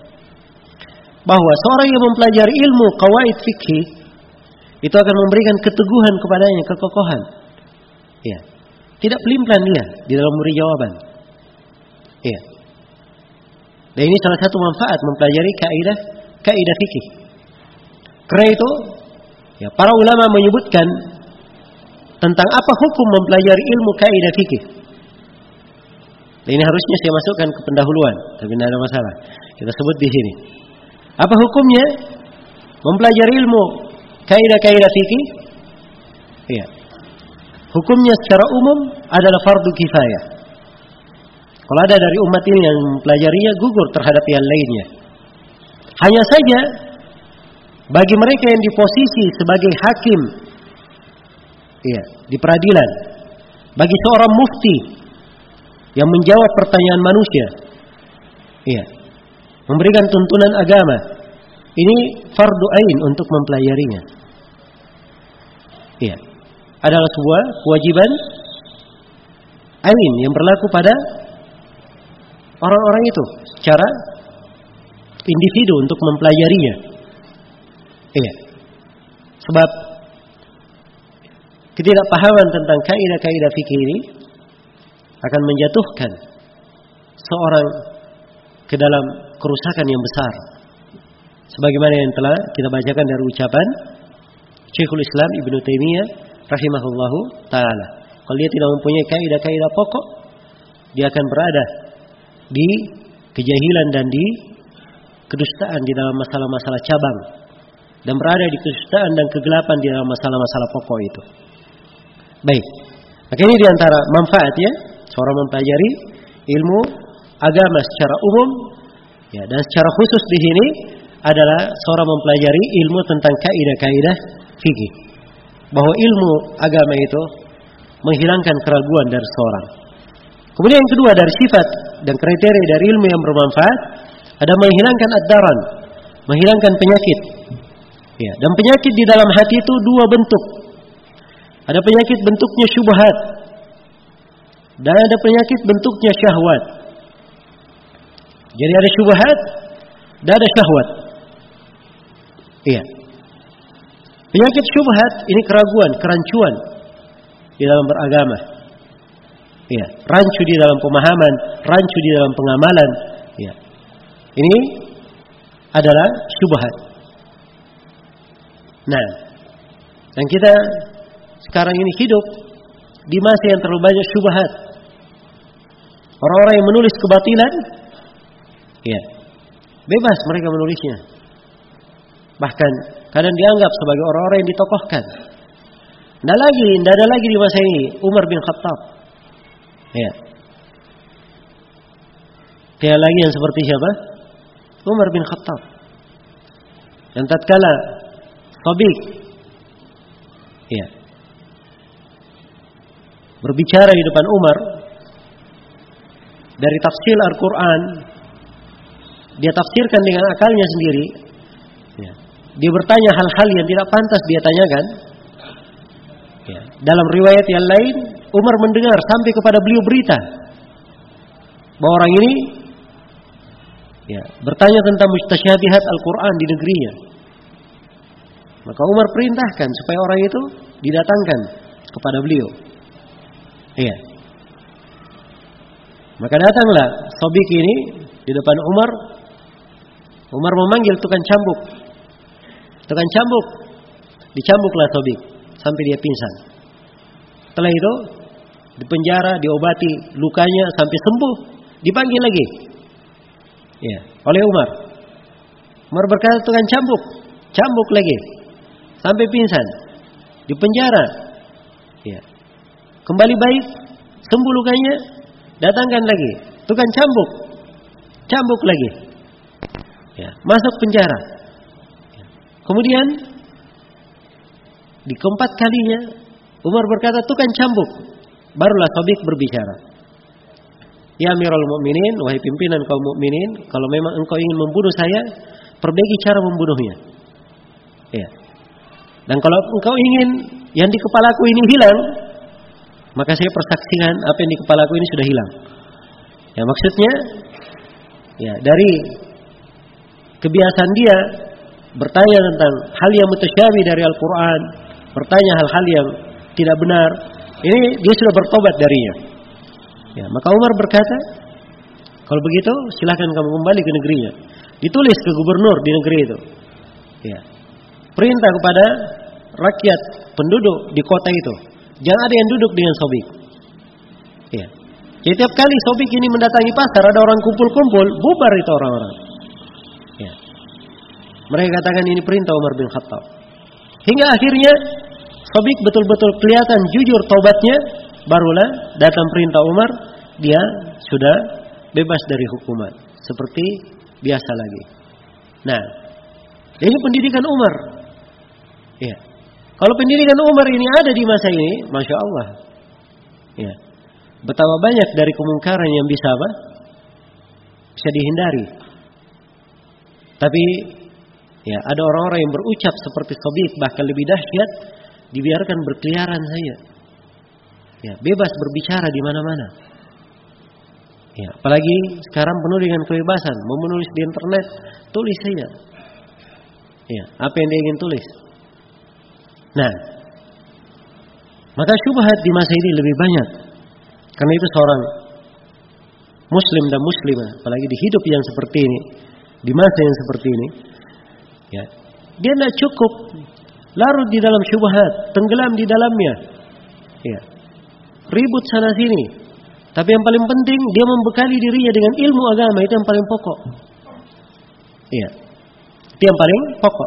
bahwa seorang yang mempelajari ilmu qawaid fikih itu akan memberikan keteguhan kepadanya, kekokohan. Ya. Tidak pelin-pelan dia di dalam memberi jawaban. Ya. Dan ini salah satu manfaat mempelajari kaidah fikih. Karena itu, ya, para ulama menyebutkan tentang apa hukum mempelajari ilmu kaidah fikih. Dan ini harusnya saya masukkan ke pendahuluan, tapi tidak ada masalah. Kita sebut di sini. Apa hukumnya mempelajari ilmu kaidah-kaidah fikih? Iya. Hukumnya secara umum adalah fardu kifayah. Kalau ada dari umat ini yang mempelajarinya, gugur terhadap yang lainnya. Hanya saja bagi mereka yang di posisi sebagai hakim, iya, di peradilan, bagi seorang mufti yang menjawab pertanyaan manusia, iya, memberikan tuntunan agama, ini fardu ain untuk mempelajarinya. Iya, adalah sebuah kewajiban ain yang berlaku pada orang-orang itu secara individu untuk mempelajarinya. Iya. Sebab ketidakpahaman tentang kaidah-kaidah fikih ini akan menjatuhkan seorang ke dalam kerusakan yang besar. Sebagaimana yang telah kita bacakan dari ucapan Syekhul Islam Ibnu Taimiyah rahimahullahu taala. Kalau dia tidak mempunyai kaidah-kaidah pokok, dia akan berada di kejahilan dan di kedustaan di dalam masalah-masalah cabang, dan berada di kedustaan dan kegelapan di dalam masalah-masalah pokok itu. Baik. Maka ini diantara manfaatnya seorang mempelajari ilmu agama secara umum, ya, dan secara khusus di sini adalah seorang mempelajari ilmu tentang kaidah-kaidah fikih. Bahwa ilmu agama itu menghilangkan keraguan dari seorang. Kemudian yang kedua dari sifat dan kriteria dari ilmu yang bermanfaat ada menghilangkan ad-daran, menghilangkan penyakit. Ya, dan penyakit di dalam hati itu dua bentuk. Ada penyakit bentuknya syubhat, dan ada penyakit bentuknya syahwat. Jadi ada syubhat dan ada syahwat. Iya. Penyakit syubhat ini keraguan, kerancuan di dalam beragama. Ya, rancu di dalam pemahaman, rancu di dalam pengamalan. Ya. Ini adalah syubhat. Nah, dan kita sekarang ini hidup di masa yang terlalu banyak syubhat. Orang-orang yang menulis kebatilan, ya, bebas mereka menulisnya. Bahkan kadang dianggap sebagai orang-orang yang ditokohkan. Tidak ada lagi di masa ini Umar bin Khattab. Ya. Tidak lagi yang seperti siapa? Umar bin Khattab. Dan tatkala Sabiq, ya, berbicara di depan Umar dari tafsir Al-Quran, dia tafsirkan dengan akalnya sendiri. Ya. Dia bertanya hal-hal yang tidak pantas dia tanyakan. Ya. Dalam riwayat yang lain, Umar mendengar sampai kepada beliau berita bahwa orang ini, ya, bertanya tentang mustasyabihat Al-Quran di negerinya. Maka Umar perintahkan supaya orang itu didatangkan kepada beliau. Iya. Maka datanglah Sabiq ini di depan Umar. Umar memanggil tukang cambuk. Tukang cambuk. Dicambuklah Sabiq sampai dia pingsan. Setelah itu dipenjara, diobati lukanya sampai sembuh. Dipanggil lagi. Ya, oleh Umar. Umar berkata tukang cambuk, cambuk lagi sampai pingsan. Dipenjara. Ya. Kembali baik, sembuh lukanya, datangkan lagi, tukang cambuk, cambuk lagi, ya, masuk penjara. Kemudian di keempat kalinya Umar berkata tukang cambuk, barulah Sabiq berbicara. Ya Amirul Mukminin, wahai pimpinan kaum mukminin, kalau memang engkau ingin membunuh saya, perbaiki cara membunuhnya. Ya. Dan kalau engkau ingin yang di kepalaku ini hilang, maka saya persaksikan apa yang di kepalaku ini sudah hilang. Ya, maksudnya, ya, dari kebiasaan dia bertanya tentang hal yang mutasyabih dari Al-Quran, bertanya hal-hal yang tidak benar, ini dia sudah bertobat darinya. Ya, maka Umar berkata, kalau begitu silakan kamu kembali ke negerinya. Ditulis ke gubernur di negeri itu. Ya. Perintah kepada rakyat penduduk di kota itu, jangan ada yang duduk dengan Sabiq. Ya. Jadi tiap kali Sabiq ini mendatangi pasar, ada orang kumpul-kumpul, bubar itu orang-orang. Ya. Mereka katakan ini perintah Umar bin Khattab. Hingga akhirnya Sabiq betul-betul kelihatan jujur taubatnya, barulah datang perintah Umar, dia sudah bebas dari hukuman seperti biasa lagi. Nah, ini pendidikan Umar. Ya. Kalau pendidikan Umar ini ada di masa ini, Masya Allah. Ya. Betapa banyak dari kemungkaran yang bisa apa? Bisa dihindari. Tapi ya, ada orang-orang yang berucap seperti Sabiq, bahkan lebih dahsyat, dibiarkan berkeliaran saja. Ya, bebas berbicara di mana-mana. Ya, apalagi sekarang penuh dengan kebebasan, mau menulis di internet, tulis saja. Ya, apa yang dia ingin tulis. Nah, maka syubhat di masa ini lebih banyak. Karena itu seorang muslim dan muslimah, apalagi di hidup yang seperti ini, di masa yang seperti ini, ya, dia tidak cukup larut di dalam syubhat, tenggelam di dalamnya, ya, ribut sana sini. Tapi yang paling penting dia membekali dirinya dengan ilmu agama, itu yang paling pokok. Iya, itu yang paling pokok.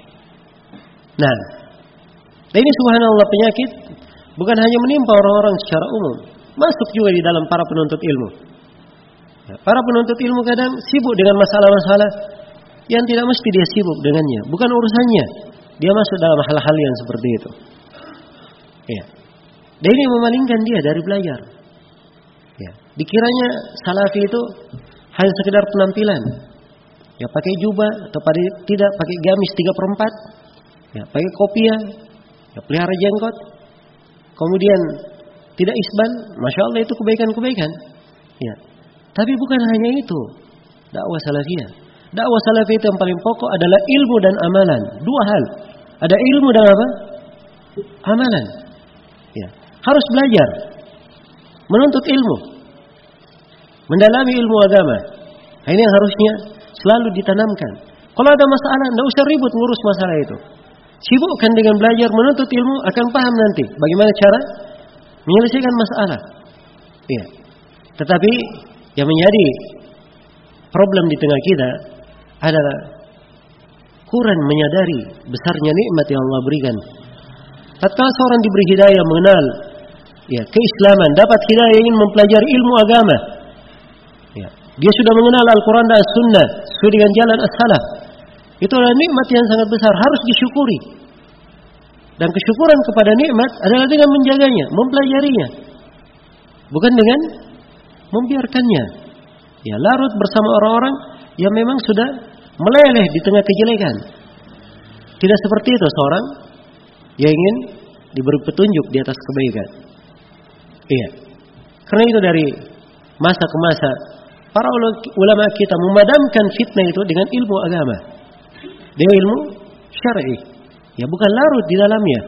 Nah, ini subhanallah penyakit bukan hanya menimpa orang-orang secara umum, masuk juga di dalam para penuntut ilmu. Ya, para penuntut ilmu kadang sibuk dengan masalah-masalah yang tidak mesti dia sibuk dengannya, bukan urusannya. Dia masuk dalam hal-hal yang seperti itu. Ya. Dan ini memalingkan dia dari belajar. Ya. Dikiranya salafi itu hanya sekedar penampilan. Ya, pakai jubah atau tidak pakai gamis 3/4. Ya, pakai kopiah, ya, pelihara jenggot. Kemudian tidak isbal, Masya Allah itu kebaikan-kebaikan. Ya. Tapi bukan hanya itu dakwah salafiyah. Dakwah salafiyah itu yang paling pokok adalah ilmu dan amalan. Dua hal. Ada ilmu dan apa? Amalan. Ya. Harus belajar. Menuntut ilmu. Mendalami ilmu agama. Nah, ini yang harusnya selalu ditanamkan. Kalau ada masalah, tidak usah ribut ngurus masalah itu. Sibukkan dengan belajar menuntut ilmu, akan paham nanti bagaimana cara menyelesaikan masalah. Ya. Tetapi yang menjadi problem di tengah kita adalah kurang menyadari besarnya nikmat yang Allah berikan. Tatkala seorang diberi hidayah mengenal keislaman, dapat hidayah ingin mempelajari ilmu agama. Ya, dia sudah mengenal Al-Quran dan As-Sunnah sesuai dengan jalan as-salaf. Itu adalah nikmat yang sangat besar, harus disyukuri. Dan kesyukuran kepada nikmat adalah dengan menjaganya, mempelajarinya. Bukan dengan membiarkannya. Ya, larut bersama orang-orang yang memang sudah meleleh di tengah kejelekan. Tidak seperti itu seorang yang ingin diberi petunjuk di atas kebaikan. Iya. Karena itu dari masa ke masa para ulama kita memadamkan fitnah itu dengan ilmu agama. Dengan ilmu syar'i. Ya, bukan larut di dalamnya.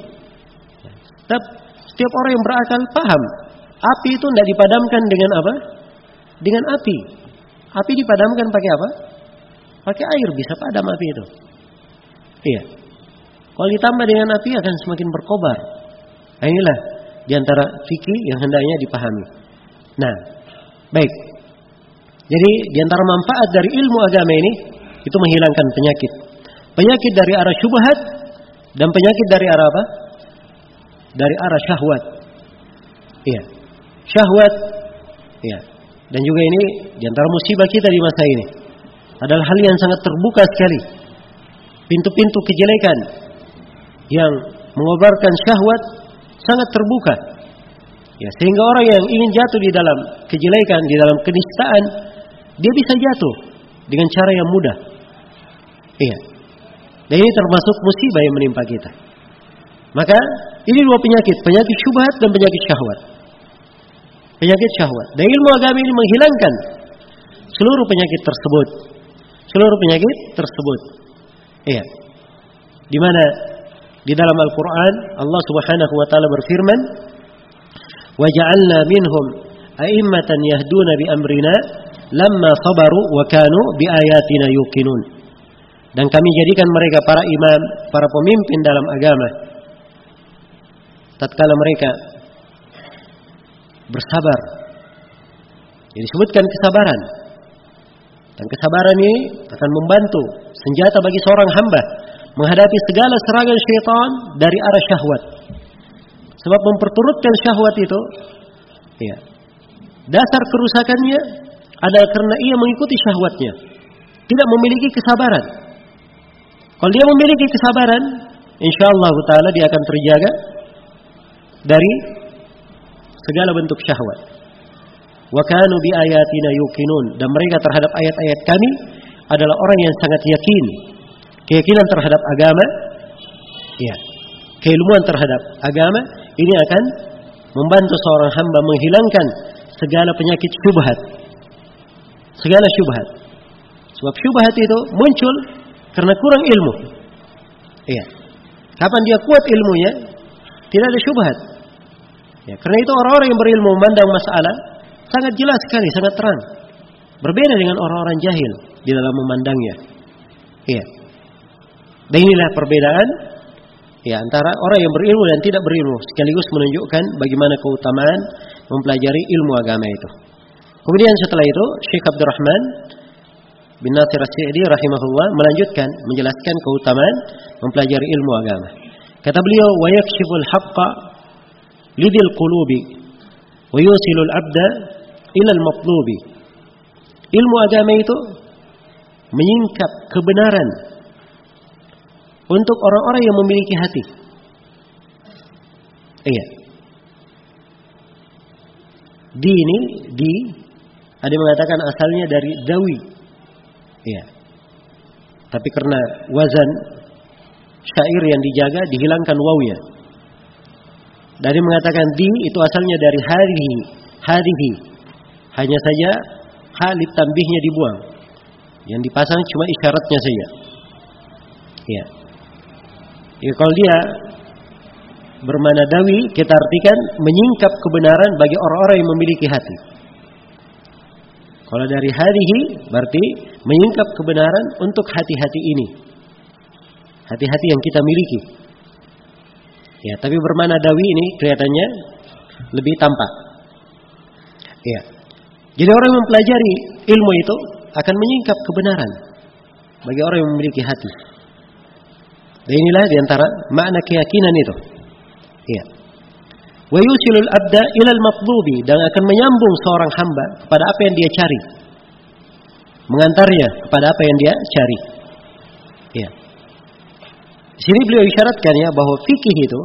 Setiap orang yang berakal paham, api itu tidak dipadamkan dengan apa? Dengan api. Api dipadamkan pakai apa? Pakai air, bisa padam api itu. Iya. Kalau ditambah dengan api akan semakin berkobar. Nah, inilah diantara fikih yang hendaknya dipahami. Nah, baik. Jadi diantara manfaat dari ilmu agama ini itu menghilangkan penyakit. Penyakit dari arah syubhat dan penyakit dari arah apa? Dari arah syahwat. Iya. Syahwat. Iya. Dan juga ini diantara musibah kita di masa ini adalah hal yang sangat terbuka sekali. Pintu-pintu kejelekan yang mengobarkan syahwat sangat terbuka. Ya, sehingga orang yang ingin jatuh di dalam kejelekan, di dalam kenistaan, dia bisa jatuh dengan cara yang mudah. Iya. Dan ini termasuk musibah yang menimpa kita. Maka ini dua penyakit, penyakit syubhat dan penyakit syahwat. Penyakit syahwat. Dan ilmu agama ini menghilangkan seluruh penyakit tersebut. Seluruh penyakit tersebut. Iya. Di mana di dalam Al-Quran Allah Subhanahu wa taala berfirman, "Wa ja'alna minhum a'immatan yahduna bi amrina lamma sabaru wa kanu bi ayatina yuqinun." Dan kami jadikan mereka para imam, para pemimpin dalam agama tatkala mereka bersabar. Jadi disebutkan kesabaran. Dan kesabaran ini akan membantu senjata bagi seorang hamba menghadapi segala serangan syaitan dari arah syahwat. Sebab memperturutkan syahwat itu, ya, dasar kerusakannya adalah karena ia mengikuti syahwatnya, tidak memiliki kesabaran. Kalau dia memiliki kesabaran, insyaallah taala dia akan terjaga dari segala bentuk syahwat. Wa kanu bi ayatina yuqinun, dan mereka terhadap ayat-ayat kami adalah orang yang sangat yakin. Keyakinan terhadap agama, ya, keilmuan terhadap agama ini akan membantu seorang hamba menghilangkan segala penyakit syubhat. Segala syubhat. Sebab syubhat itu muncul karena kurang ilmu. Iya. Kapan dia kuat ilmunya, tidak ada syubhat. Ya, karena itu orang-orang yang berilmu memandang masalah sangat jelas sekali, sangat terang. Berbeda dengan orang-orang jahil di dalam memandangnya. Iya. Dan inilah perbedaan ya antara orang yang berilmu dan tidak berilmu, sekaligus menunjukkan bagaimana keutamaan mempelajari ilmu agama itu. Kemudian setelah itu Syekh Abdurrahman bin Nasir As-Sa'di rahimahullah melanjutkan menjelaskan keutamaan mempelajari ilmu agama. Kata beliau, "Wa yakshiful haqqa lidil qulubi wa yusilul 'abda ila al-matlubi." Ilmu agama itu menyingkap kebenaran untuk orang-orang yang memiliki hati. Iya. Di ada yang mengatakan asalnya dari dawi. Iya. Tapi karena wazan syair yang dijaga dihilangkan wawnya. Dari mengatakan di itu asalnya dari hadihi. Hanya saja halid tambihnya dibuang. Yang dipasang cuma isyaratnya saja. Iya. Ya, kalau dia bermanadawi, kita artikan menyingkap kebenaran bagi orang-orang yang memiliki hati. Kalau dari hadihi berarti menyingkap kebenaran untuk hati-hati ini, hati-hati yang kita miliki. Ya, tapi bermanadawi ini kelihatannya lebih tampak. Ya. Jadi orang yang mempelajari ilmu itu akan menyingkap kebenaran bagi orang yang memiliki hati. Dan inilah diantara makna keyakinan itu. Ya. Wa yusilul abda ilal matlubi, dan akan menyambung seorang hamba kepada apa yang dia cari, mengantarnya kepada apa yang dia cari. Ya. Di sini beliau isyaratkan ya bahwa fikih itu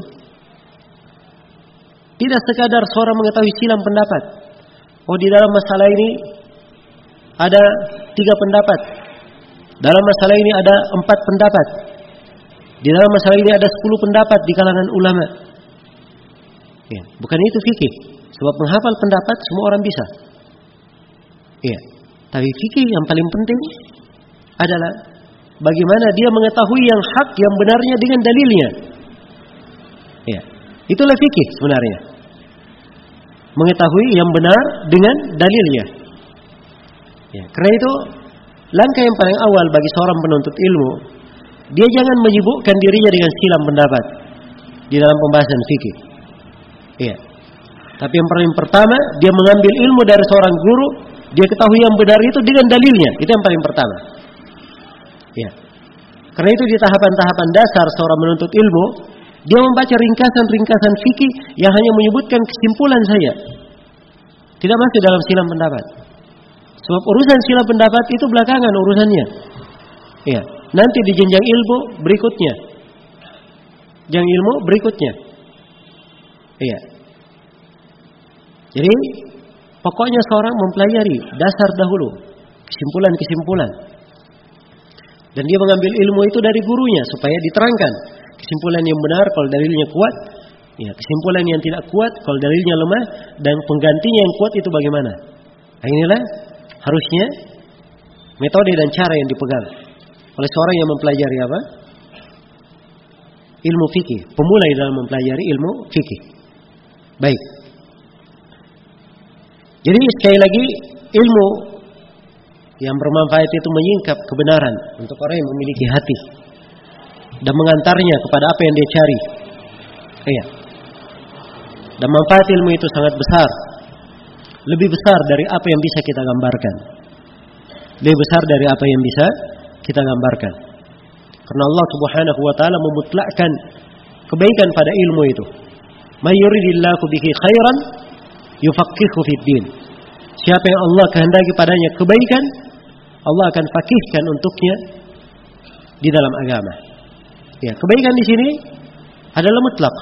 tidak sekadar seorang mengetahui silang pendapat. Oh, di dalam masalah ini ada 3 pendapat. Dalam masalah ini ada 4 pendapat. Di dalam masalah ini ada 10 pendapat di kalangan ulama. Ya, bukan itu fikih. Sebab menghafal pendapat semua orang bisa. Ya, tapi fikih yang paling penting adalah bagaimana dia mengetahui yang hak, yang benarnya dengan dalilnya. Ya, itulah fikih sebenarnya. Mengetahui yang benar dengan dalilnya. Ya, karena itu langkah yang paling awal bagi seorang penuntut ilmu, dia jangan menyibukkan dirinya dengan silang pendapat di dalam pembahasan fikih. Iya. Tapi yang paling pertama, dia mengambil ilmu dari seorang guru, dia ketahui yang benar itu dengan dalilnya. Itu yang paling pertama. Iya. Karena itu di tahapan-tahapan dasar seorang menuntut ilmu, dia membaca ringkasan-ringkasan fikih yang hanya menyebutkan kesimpulan saja, tidak masuk dalam silang pendapat. Sebab urusan silang pendapat itu belakangan urusannya. Iya. Nanti di jenjang ilmu berikutnya, jenjang ilmu berikutnya. Iya. Jadi pokoknya seorang mempelajari dasar dahulu, kesimpulan-kesimpulan, dan dia mengambil ilmu itu dari gurunya supaya diterangkan kesimpulan yang benar kalau dalilnya kuat, ya, kesimpulan yang tidak kuat kalau dalilnya lemah, dan penggantinya yang kuat itu bagaimana. Nah, inilah harusnya metode dan cara yang dipegang oleh seorang yang mempelajari apa? Ilmu fikih, pemula dalam mempelajari ilmu fikih. Baik. Jadi sekali lagi, ilmu yang bermanfaat itu menyingkap kebenaran untuk orang yang memiliki hati dan mengantarnya kepada apa yang dia cari. Iya. Dan manfaat ilmu itu sangat besar. Lebih besar dari apa yang bisa kita gambarkan. Lebih besar dari apa yang bisa kita gambarkan. Karena Allah Subhanahu wa taala memutlakkan kebaikan pada ilmu itu. May yuridillahu bihi khairan yufaqihuhu fid din. Siapa yang Allah kehendaki padanya kebaikan, Allah akan faqihkan untuknya di dalam agama. Ya, kebaikan di sini adalah mutlak.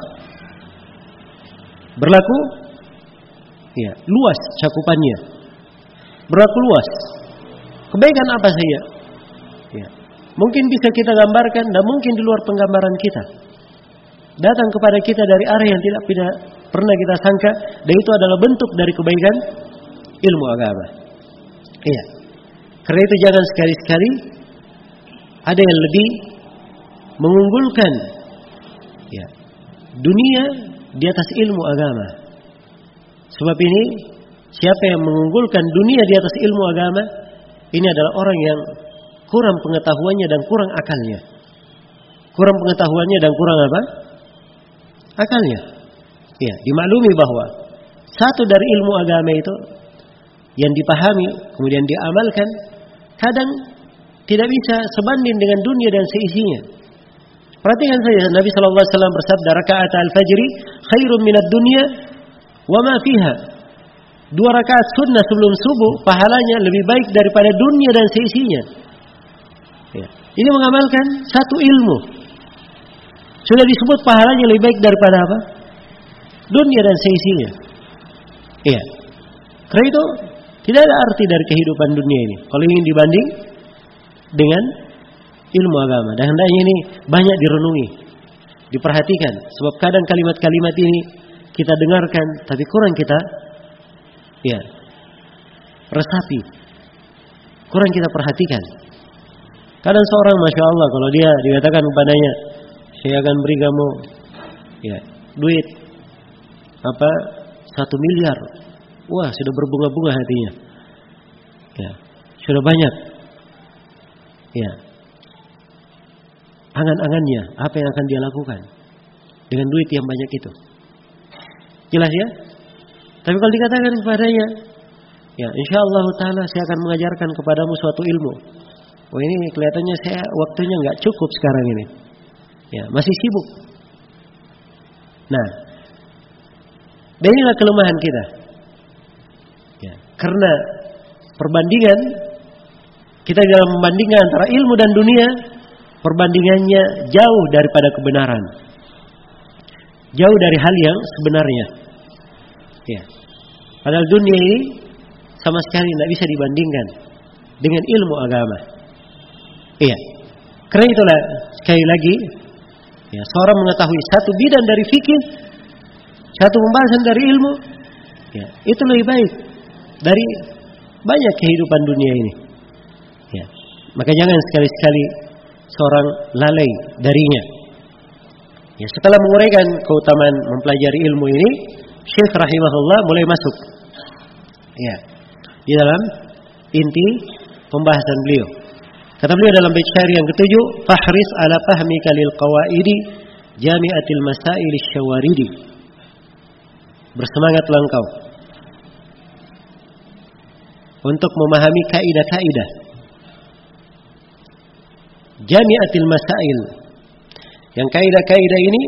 Berlaku ya, luas cakupannya. Berlaku luas. Kebaikan apa saja? Ya. Mungkin bisa kita gambarkan dan mungkin di luar penggambaran kita. Datang kepada kita dari arah yang tidak pernah kita sangka, dan itu adalah bentuk dari kebaikan ilmu agama. Iya. Karena itu jangan sekali-sekali ada yang lebih mengunggulkan ya, dunia di atas ilmu agama. Sebab ini, siapa yang mengunggulkan dunia di atas ilmu agama, ini adalah orang yang kurang pengetahuannya dan kurang akalnya. Kurang pengetahuannya dan kurang apa? Akalnya. Ya, dimaklumi bahwa satu dari ilmu agama itu yang dipahami kemudian diamalkan kadang tidak bisa sebanding dengan dunia dan seisinya. Perhatikan saja, Nabi sallallahu alaihi wasallam bersabda, "Rakaat al-fajri khairum minad dunya wa ma fiha." 2 rakaat sunnah sebelum subuh pahalanya lebih baik daripada dunia dan seisinya. Ya. Ini mengamalkan satu ilmu. Sudah disebut pahalanya lebih baik daripada apa? Dunia dan seisinya. Iya. Karena itu tidak ada arti dari kehidupan dunia ini kalau ingin dibanding dengan ilmu agama. Dan hendaknya ini banyak direnungi, diperhatikan. Sebab kadang kalimat-kalimat ini kita dengarkan tapi kurang kita ya resapi, kurang kita perhatikan. Kadang seorang, masya Allah, kalau dia dikatakan kepadanya, saya akan beri kamu ya duit 1 miliar. Wah, sudah berbunga-bunga hatinya. Ya, sudah banyak. Ya. Angan-angannya, apa yang akan dia lakukan dengan duit yang banyak itu? Jelas ya? Tapi kalau dikatakan kepadanya, ya insyaallah ta'ala saya akan mengajarkan kepadamu suatu ilmu. Oh, ini kelihatannya saya waktunya nggak cukup sekarang ini. Ya, masih sibuk. Nah, dan inilah kelemahan kita. Ya, karena perbandingan kita dalam membandingkan antara ilmu dan dunia, perbandingannya jauh daripada kebenaran. Jauh dari hal yang sebenarnya. Ya. Padahal dunia ini sama sekali tidak bisa dibandingkan dengan ilmu agama. Iya. Karena itulah sekali lagi, ya, seorang mengetahui satu bidang dari fikih, satu pembahasan dari ilmu, ya, itu lebih baik dari banyak kehidupan dunia ini. Ya. Maka jangan sekali-sekali seorang lalai darinya. Ya, setelah menguraikan keutamaan mempelajari ilmu ini, Syekh rahimahullah mulai masuk. Ya, di dalam inti pembahasan beliau. Kata beliau dalam bait syair yang ke-7, "Fahris ala fahmika lil qawaidi jami'atil masail asy-syawaridi." Bersemangatlah engkau untuk memahami kaidah-kaidah jami'atil masail. Yang kaidah-kaidah ini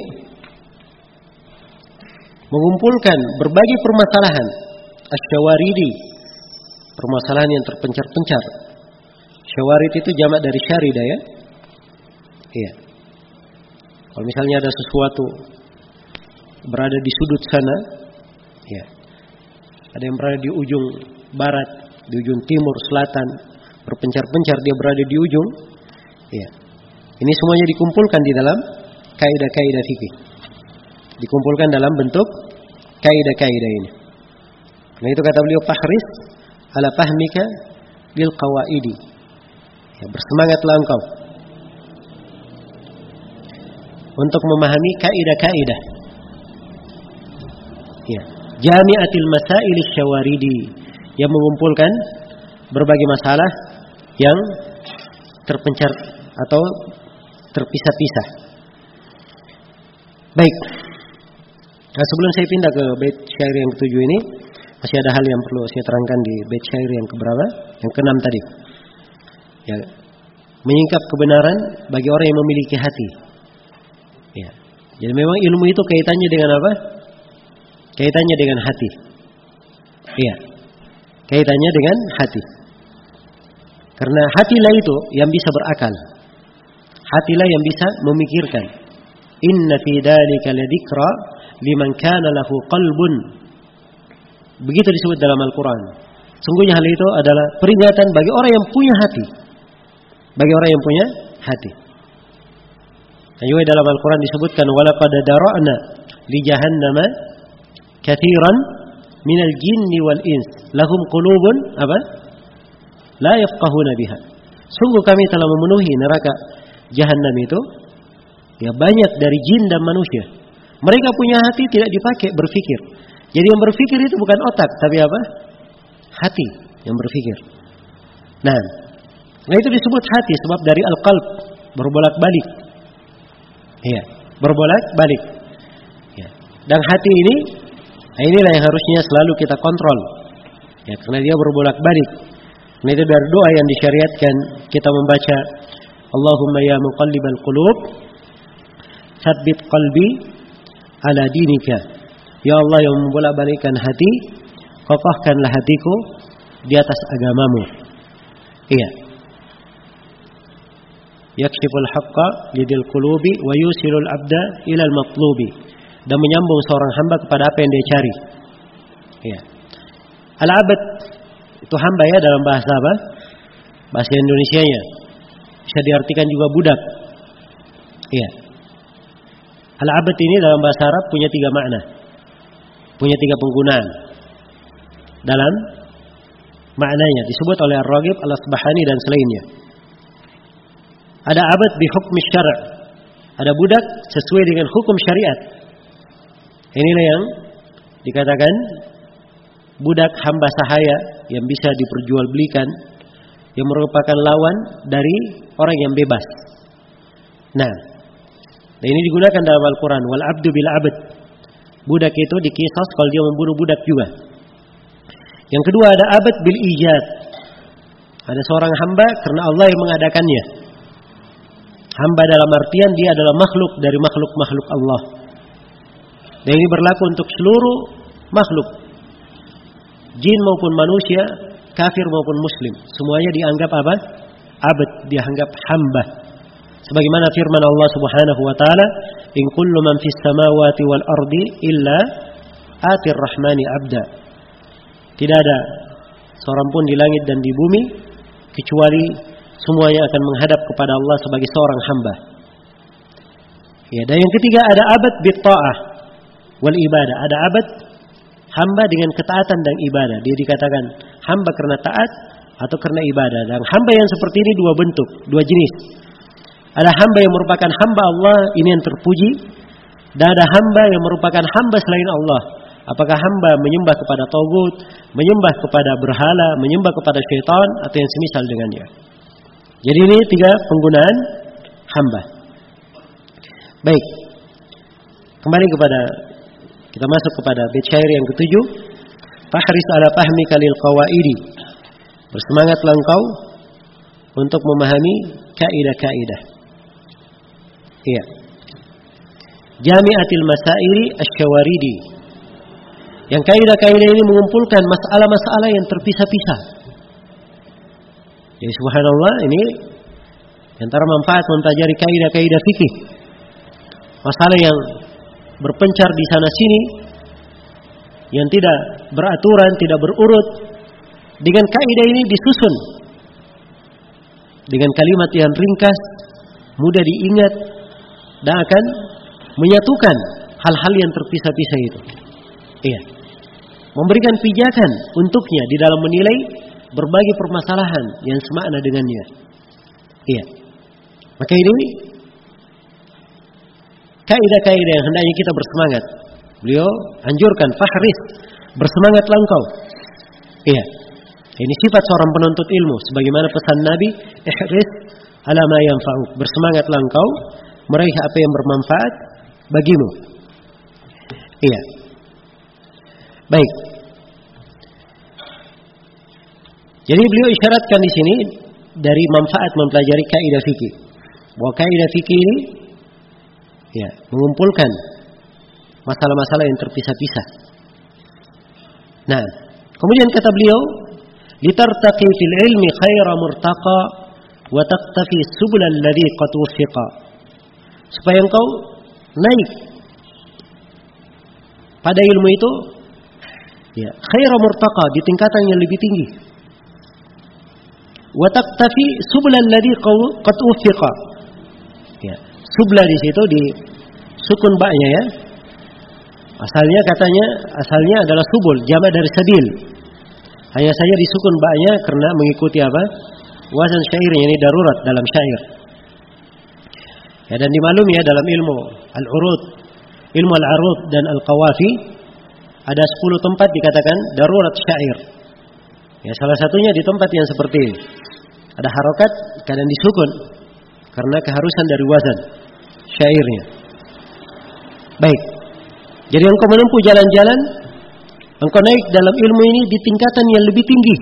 mengumpulkan berbagai permasalahan asy-syawaridi, permasalahan yang terpencar-pencar. Syawarid itu jamak dari syarida ya. Iya. Kalau misalnya ada sesuatu berada di sudut sana, ya. Ada yang berada di ujung barat, di ujung timur, selatan, berpencar-pencar dia berada di ujung. Iya. Ini semuanya dikumpulkan di dalam kaidah-kaidah fikih. Dikumpulkan dalam bentuk kaidah-kaidah ini. Nah itu kata beliau, "Fahris ala fahmika lil qawaidi." Ya, bersemangatlah engkau untuk memahami kaidah-kaidah. Ya, jami'atil masail asy-syawaridi, yang mengumpulkan berbagai masalah yang terpencar atau terpisah-pisah. Baik. Nah, sebelum saya pindah ke bait syair yang ke-7 ini, masih ada hal yang perlu saya terangkan di bait syair yang keberapa? Yang ke-6 tadi. Ya, menyingkap kebenaran bagi orang yang memiliki hati. Ya. Jadi memang ilmu itu kaitannya dengan apa? Kaitannya dengan hati. Iya. Kaitannya dengan hati. Karena hatilah itu yang bisa berakal. Hatilah yang bisa memikirkan. Inna fi dzalika ladzikra liman kana lahu qalbun. Begitu disebut dalam Al-Qur'an. Sungguhnya hal itu adalah peringatan bagi orang yang punya hati. Bagi orang yang punya hati. Dan juga dalam Al-Quran disebutkan, walaqad dara'na li jahannama katsiran minal jinni wal ins lahum qulubun apa? La yafqahuna biha. Sungguh kami telah memenuhi neraka Jahannam itu ya banyak dari jin dan manusia. Mereka punya hati tidak dipakai berpikir. Jadi yang berpikir itu bukan otak, tapi apa? Hati yang berpikir. Nah itu disebut hati sebab dari al-qalb, berbolak-balik. Iya, berbolak-balik. Ya. Dan hati ini, inilah yang harusnya selalu kita kontrol. Ya, karena dia berbolak-balik. Nah, itu dari doa yang disyariatkan kita membaca Allahumma ya muqallibal qulub tsabbit qalbi ala dinika. Ya Allah yang membolak-balikkan hati, kokohkanlah hatiku di atas agamamu. Iya. Yakshiful haqqa lidil qulubi wa yusilul abda ilal matlubi, dan menyambung seorang hamba kepada apa yang dia cari. Iya. Al-abd itu hamba ya dalam bahasa apa? Bahasa Indonesianya. Bisa diartikan juga budak. Iya. Al-abd ini dalam bahasa Arab punya 3 makna. Punya 3 penggunaan. Dalam maknanya disebut oleh Ar-Raghib Al-Asbahani dan selainnya. Ada abad bi hukmi syara', Ada budak sesuai dengan hukum syariat. Inilah yang dikatakan budak hamba sahaya yang bisa diperjualbelikan, yang merupakan lawan dari orang yang bebas. Nah, ini digunakan dalam Al-Quran. Wal abdu bil abd. Budak itu dikisas kalau dia membunuh budak juga. Yang kedua ada abd bil ijad. Ada seorang hamba karena Allah yang mengadakannya. Hamba dalam artian dia adalah makhluk dari makhluk-makhluk Allah. Dan ini berlaku untuk seluruh makhluk, jin maupun manusia, kafir maupun muslim, semuanya dianggap apa? Abd, dianggap hamba. Sebagaimana firman Allah Subhanahu wa taala, "In kullu man fis samawati wal ardi illa atir rahmani abda." Tidak ada seorang pun di langit dan di bumi kecuali semuanya akan menghadap kepada Allah sebagai seorang hamba. Ya, dan yang ketiga ada abad bit ta'ah wal ibadah. Ada abad hamba dengan ketaatan dan ibadah. Dia dikatakan hamba karena taat atau karena ibadah. Dan hamba yang seperti ini dua bentuk, dua jenis. Ada hamba yang merupakan hamba Allah, ini yang terpuji. Dan ada hamba yang merupakan hamba selain Allah. Apakah hamba menyembah kepada tagut, menyembah kepada berhala, menyembah kepada syaitan, atau yang semisal dengannya. Jadi ini tiga penggunaan hamba. Baik, kembali kepada, kita masuk kepada bait syair yang ketujuh. Fahris ala fahmika lil qawaidi. Bersemangatlah engkau untuk memahami kaidah-kaidah. Iya. Jami'atil masaili asy-syawaridi. Yang kaidah-kaidah ini mengumpulkan masalah-masalah yang terpisah-pisah. Jadi subhanallah, ini antara manfaat mempelajari kaidah-kaidah fikih. Masalah yang berpencar di sana sini, yang tidak beraturan, tidak berurut, dengan kaidah ini disusun dengan kalimat yang ringkas, mudah diingat, dan akan menyatukan hal-hal yang terpisah-pisah itu. Iya. Memberikan pijakan untuknya di dalam menilai berbagai permasalahan yang semakna dengannya. Iya. Maka ini kaidah-kaidah yang hendaknya kita bersemangat. Beliau anjurkan fahris, bersemangatlah engkau. Iya. Ini sifat seorang penuntut ilmu sebagaimana pesan Nabi, ihris ala ma yanfa'uk. Bersemangatlah engkau meraih apa yang bermanfaat bagimu. Iya. Baik. Jadi beliau isyaratkan di sini dari manfaat mempelajari kaidah fikih. Bahwa kaidah fikih ini ya, mengumpulkan masalah-masalah yang terpisah-pisah. Nah, kemudian kata beliau, litartaqi fil ilmi khaira murtaqa wa taqtafi subul alladhi qad wuffiqa. Supaya engkau naik pada ilmu itu ya, khaira murtaqa, di tingkatan yang lebih tinggi. Wa taqtafi subul alladhi qad wuffiqa. Ya, subla di situ di sukun ba-nya ya. Asalnya adalah subul, jamak dari sabil. Hanya saja disukun ba-nya karena mengikuti apa? Wazan syairnya, ini darurat dalam syair. Ya, dan dimaklumi ya dalam ilmu al-urud, ilmu al-arud dan al-qawafi ada 10 tempat dikatakan darurat syair. Ya, salah satunya di tempat yang seperti ini. Ada harokat kadang disukun karena keharusan dari wazan syairnya. Baik. Jadi engkau menempuh jalan-jalan, engkau naik dalam ilmu ini di tingkatan yang lebih tinggi.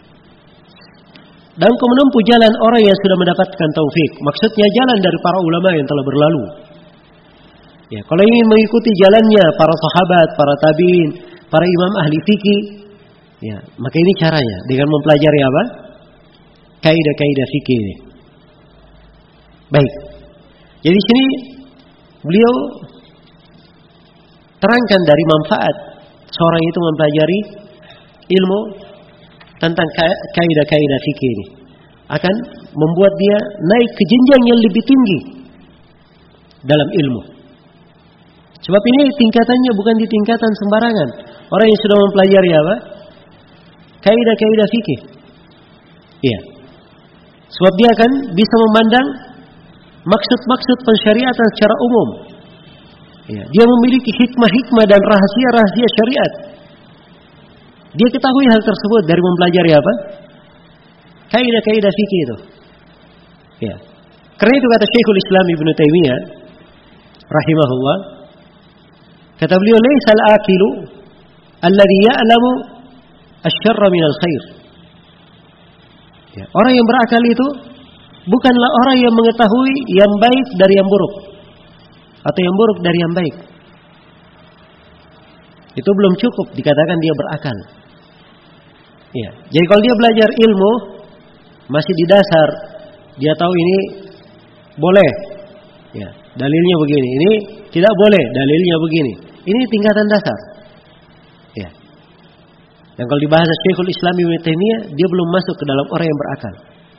Dan engkau menempuh jalan orang yang sudah mendapatkan taufik. Maksudnya jalan dari para ulama yang telah berlalu. Ya, kalau ingin mengikuti jalannya para sahabat, para tabi'in, para imam ahli fikih, ya, maka ini caranya dengan mempelajari apa? Kaidah-kaidah fikih ini. Baik. Jadi sini beliau terangkan dari manfaat seorang itu mempelajari ilmu tentang kaidah-kaidah fikih ini akan membuat dia naik ke jenjang yang lebih tinggi dalam ilmu. Sebab ini tingkatannya bukan di tingkatan sembarangan. Orang yang sudah mempelajari apa? Kaidah-kaidah fikih. Iya. Sebab dia akan bisa memandang maksud-maksud pensyariatan secara umum. Ya, dia memiliki hikmah-hikmah dan rahasia-rahasia syariat. Dia ketahui hal tersebut dari mempelajari apa? Kaidah-kaidah fikih itu. Ya. Karena itu kata Syekhul Islam Ibnu Taimiyah rahimahullah, kata beliau, "Laisal aqilu alladhi ya'lamu asy-syarra minal khair." Ya, orang yang berakal itu bukanlah orang yang mengetahui yang baik dari yang buruk atau yang buruk dari yang baik. Itu belum cukup dikatakan dia berakal. Ya, jadi kalau dia belajar ilmu masih di dasar, dia tahu ini boleh, ya, dalilnya begini, ini tidak boleh, dalilnya begini. Ini tingkatan dasar. Ya. Dan kalau di bahasa Syekhul Islam Ibnu Taimiyah, dia belum masuk ke dalam orang yang berakal.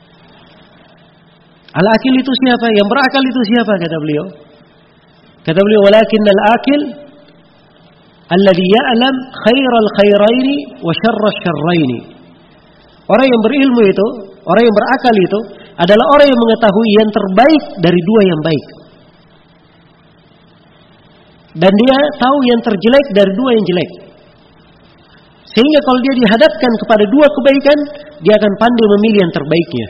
Al-akil itu siapa? Yang berakal itu siapa? Kata beliau. Kata beliau, "Walakinnal akil alladhi ya'lam khairal khairaini wa syarras syarraini." Orang yang berilmu itu, orang yang berakal itu adalah orang yang mengetahui yang terbaik dari dua yang baik. Dan dia tahu yang terjelek dari dua yang jelek. Sehingga kalau dia dihadapkan kepada dua kebaikan, dia akan pandai memilih yang terbaiknya.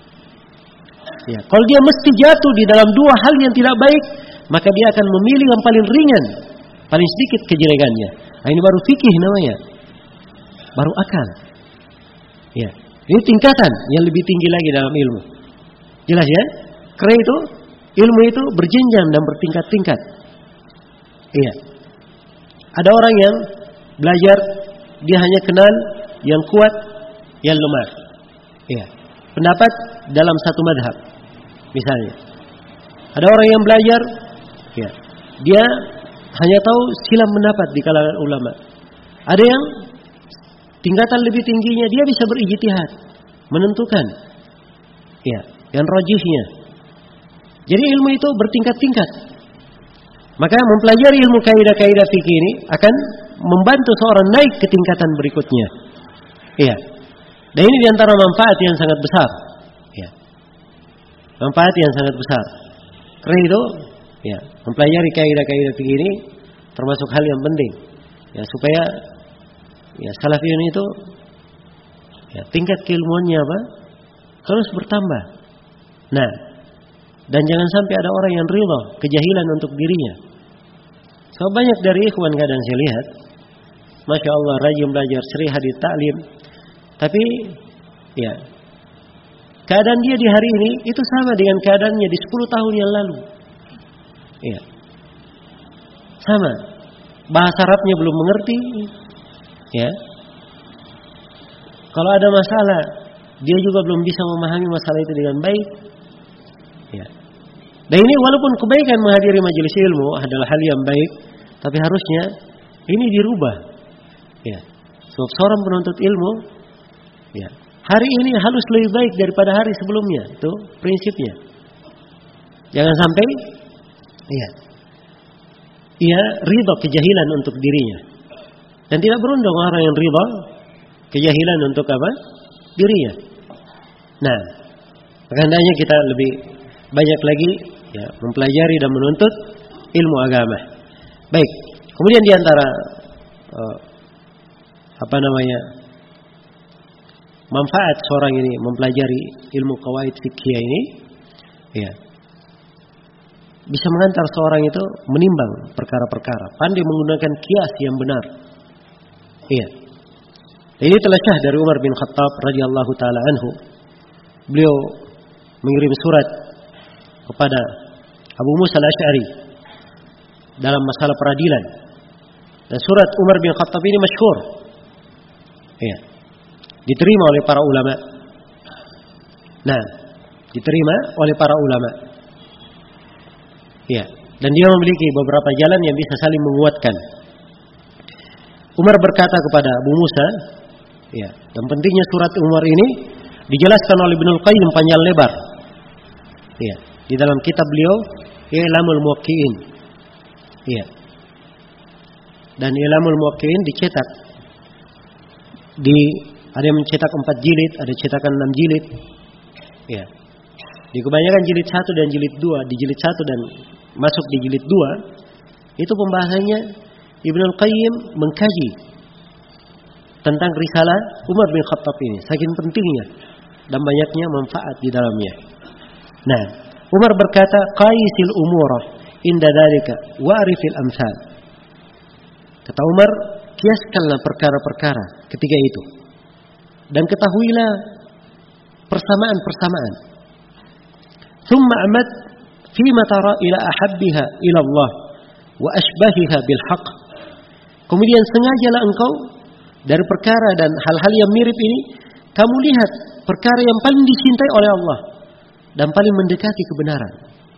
Ya, kalau dia mesti jatuh di dalam dua hal yang tidak baik, maka dia akan memilih yang paling ringan, paling sedikit kejelekannya. Nah, ini baru fikih namanya. Baru akal. Ya, ini tingkatan yang lebih tinggi lagi dalam ilmu. Jelas ya? Karena itu ilmu itu berjenjang dan bertingkat-tingkat. Iya. Ada orang yang belajar, dia hanya kenal yang kuat, yang lemah. Iya. Pendapat dalam satu madhab, misalnya. Ada orang yang belajar, ya, dia hanya tahu silang pendapat di kalangan ulama. Ada yang tingkatan lebih tingginya, dia bisa berijtihad, menentukan, ya, yang rajihnya. Jadi ilmu itu bertingkat-tingkat. Maka mempelajari ilmu kaidah-kaidah fikih ini akan membantu seorang naik ke tingkatan berikutnya. Iya. Dan ini diantara manfaat yang sangat besar. Ya. Manfaat yang sangat besar. Karena itu, ya, mempelajari kaidah-kaidah fikih ini termasuk hal yang penting. Ya, supaya ya salafiyun itu ya tingkat keilmuannya apa? Terus bertambah. Nah, dan jangan sampai ada orang yang ridha kejahilan untuk dirinya. So banyak dari ikhwan kadang saya lihat, Masya Allah rajin belajar, sering hadir taklim, tapi ya keadaan dia di hari ini itu sama dengan keadaannya di 10 tahun yang lalu. Ya, sama. Bahasa Arabnya belum mengerti. Ya, kalau ada masalah, dia juga belum bisa memahami masalah itu dengan baik. Ya. Dan ini walaupun kebaikan menghadiri majelis ilmu adalah hal yang baik, tapi harusnya ini dirubah. Ya. Sebab seorang penuntut ilmu, ya, hari ini harus lebih baik daripada hari sebelumnya. Itu prinsipnya. Jangan sampai, ya, ia ridha kejahilan untuk dirinya. Dan tidak berundang orang yang ridha kejahilan untuk apa? Dirinya. Nah, hendaknya kita lebih banyak lagi ya mempelajari dan menuntut ilmu agama. Baik. Kemudian di antara manfaat seorang ini mempelajari ilmu qawaid fikih ini, ya, bisa mengantar seorang itu menimbang perkara-perkara, pandai menggunakan kias yang benar. Iya. Ini telah syah dari Umar bin Khattab radhiyallahu taala anhu. Beliau mengirim surat kepada Abu Musa al-Asy'ari dalam masalah peradilan. Dan surat Umar bin Khattab ini masyhur. Iya. Diterima oleh para ulama. Nah, diterima oleh para ulama. Iya. Dan dia memiliki beberapa jalan yang bisa saling menguatkan. Umar berkata kepada Abu Musa, ya, yang pentingnya surat Umar ini dijelaskan oleh Ibnul Qayyim panjang lebar. Ya, di dalam kitab beliau I'lamul Muwaqqi'in. Ya. Dan I'lamul Muwaqqi'in dicetak ada yang mencetak 4 jilid, ada cetakan 6 jilid. Ya. Di kebanyakan jilid 1 dan jilid 2, di jilid 1 dan masuk di jilid 2, itu pembahasannya Ibnul Qayyim mengkaji tentang risalah Umar bin Khattab ini, saking pentingnya dan banyaknya manfaat di dalamnya. Nah, Umar berkata, "Qaisil umura inda dzalika wa'rifil amsal." Kata Umar, kiaskanlah perkara-perkara ketika itu dan ketahuilah persamaan-persamaan. Thumma amad fima tara ila ahabbiha ila Allah wa ashbahiha bil haqq. Kemudian sengajalah engkau dari perkara dan hal-hal yang mirip ini, kamu lihat perkara yang paling dicintai oleh Allah dan paling mendekati kebenaran.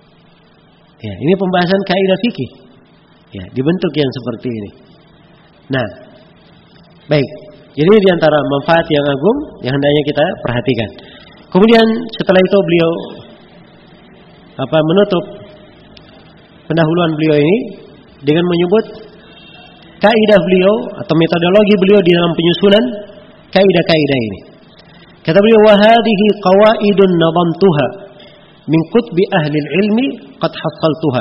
Ya, ini pembahasan kaidah fikih. Ya, dibentuk yang seperti ini. Nah, baik. Jadi di antara manfaat yang agung yang hendaknya kita perhatikan. Kemudian setelah itu beliau menutup pendahuluan beliau ini dengan menyebut kaidah beliau atau metodologi beliau di dalam penyusunan kaidah-kaidah ini. Kata beliau, "Wa hadhihi qawaidun nadamtuha min kutbi ahli ilmi qad hassaltuha."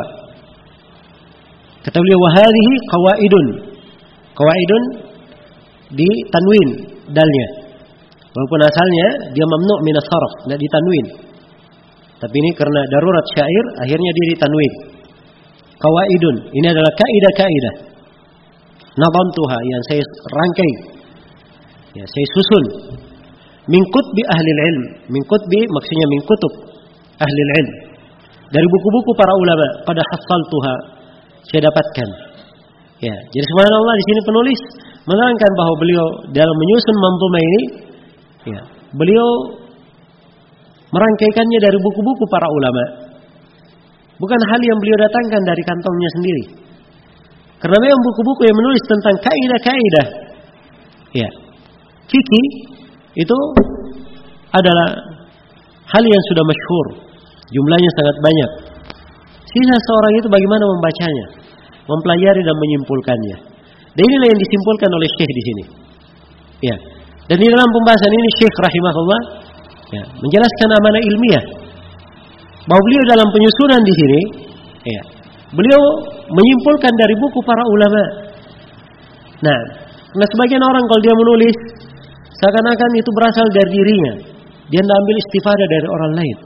Kata beliau, "Wa hadhihi qawaidun." Qawaidun di tanwin dalnya. Walaupun asalnya dia mamnu' min as-sarf, enggak ditanwin. Tapi ini karena darurat syair akhirnya dia ditanwin. Qawaidun, ini adalah kaidah-kaidah. Nadamtuha yang saya rangkai. Ya, saya susun. Min kutbi ahli ilm. Min kutbi maksudnya min kutub ahli ilm. Dari buku-buku para ulama, pada hassaltuha saya dapatkan. Ya, jadi subhanallah di sini penulis menerangkan bahwa beliau dalam menyusun manzumah ini, ya, beliau merangkaikannya dari buku-buku para ulama. Bukan hal yang beliau datangkan dari kantongnya sendiri. Karena memang buku-buku yang menulis tentang kaidah-kaidah, ya, fikih itu adalah hal yang sudah masyhur, jumlahnya sangat banyak. Sisa seorang itu bagaimana membacanya, mempelajari dan menyimpulkannya. Dan inilah yang disimpulkan oleh Syekh di sini. Ya. Dan di dalam pembahasan ini Syekh rahimahullah, ya, menjelaskan amanah ilmiah bahwa beliau dalam penyusunan di sini, ya, beliau menyimpulkan dari buku para ulama. Nah, karena sebagian orang kalau dia menulis seakan-akan itu berasal dari dirinya, dia tidak ambil istifadah dari orang lain.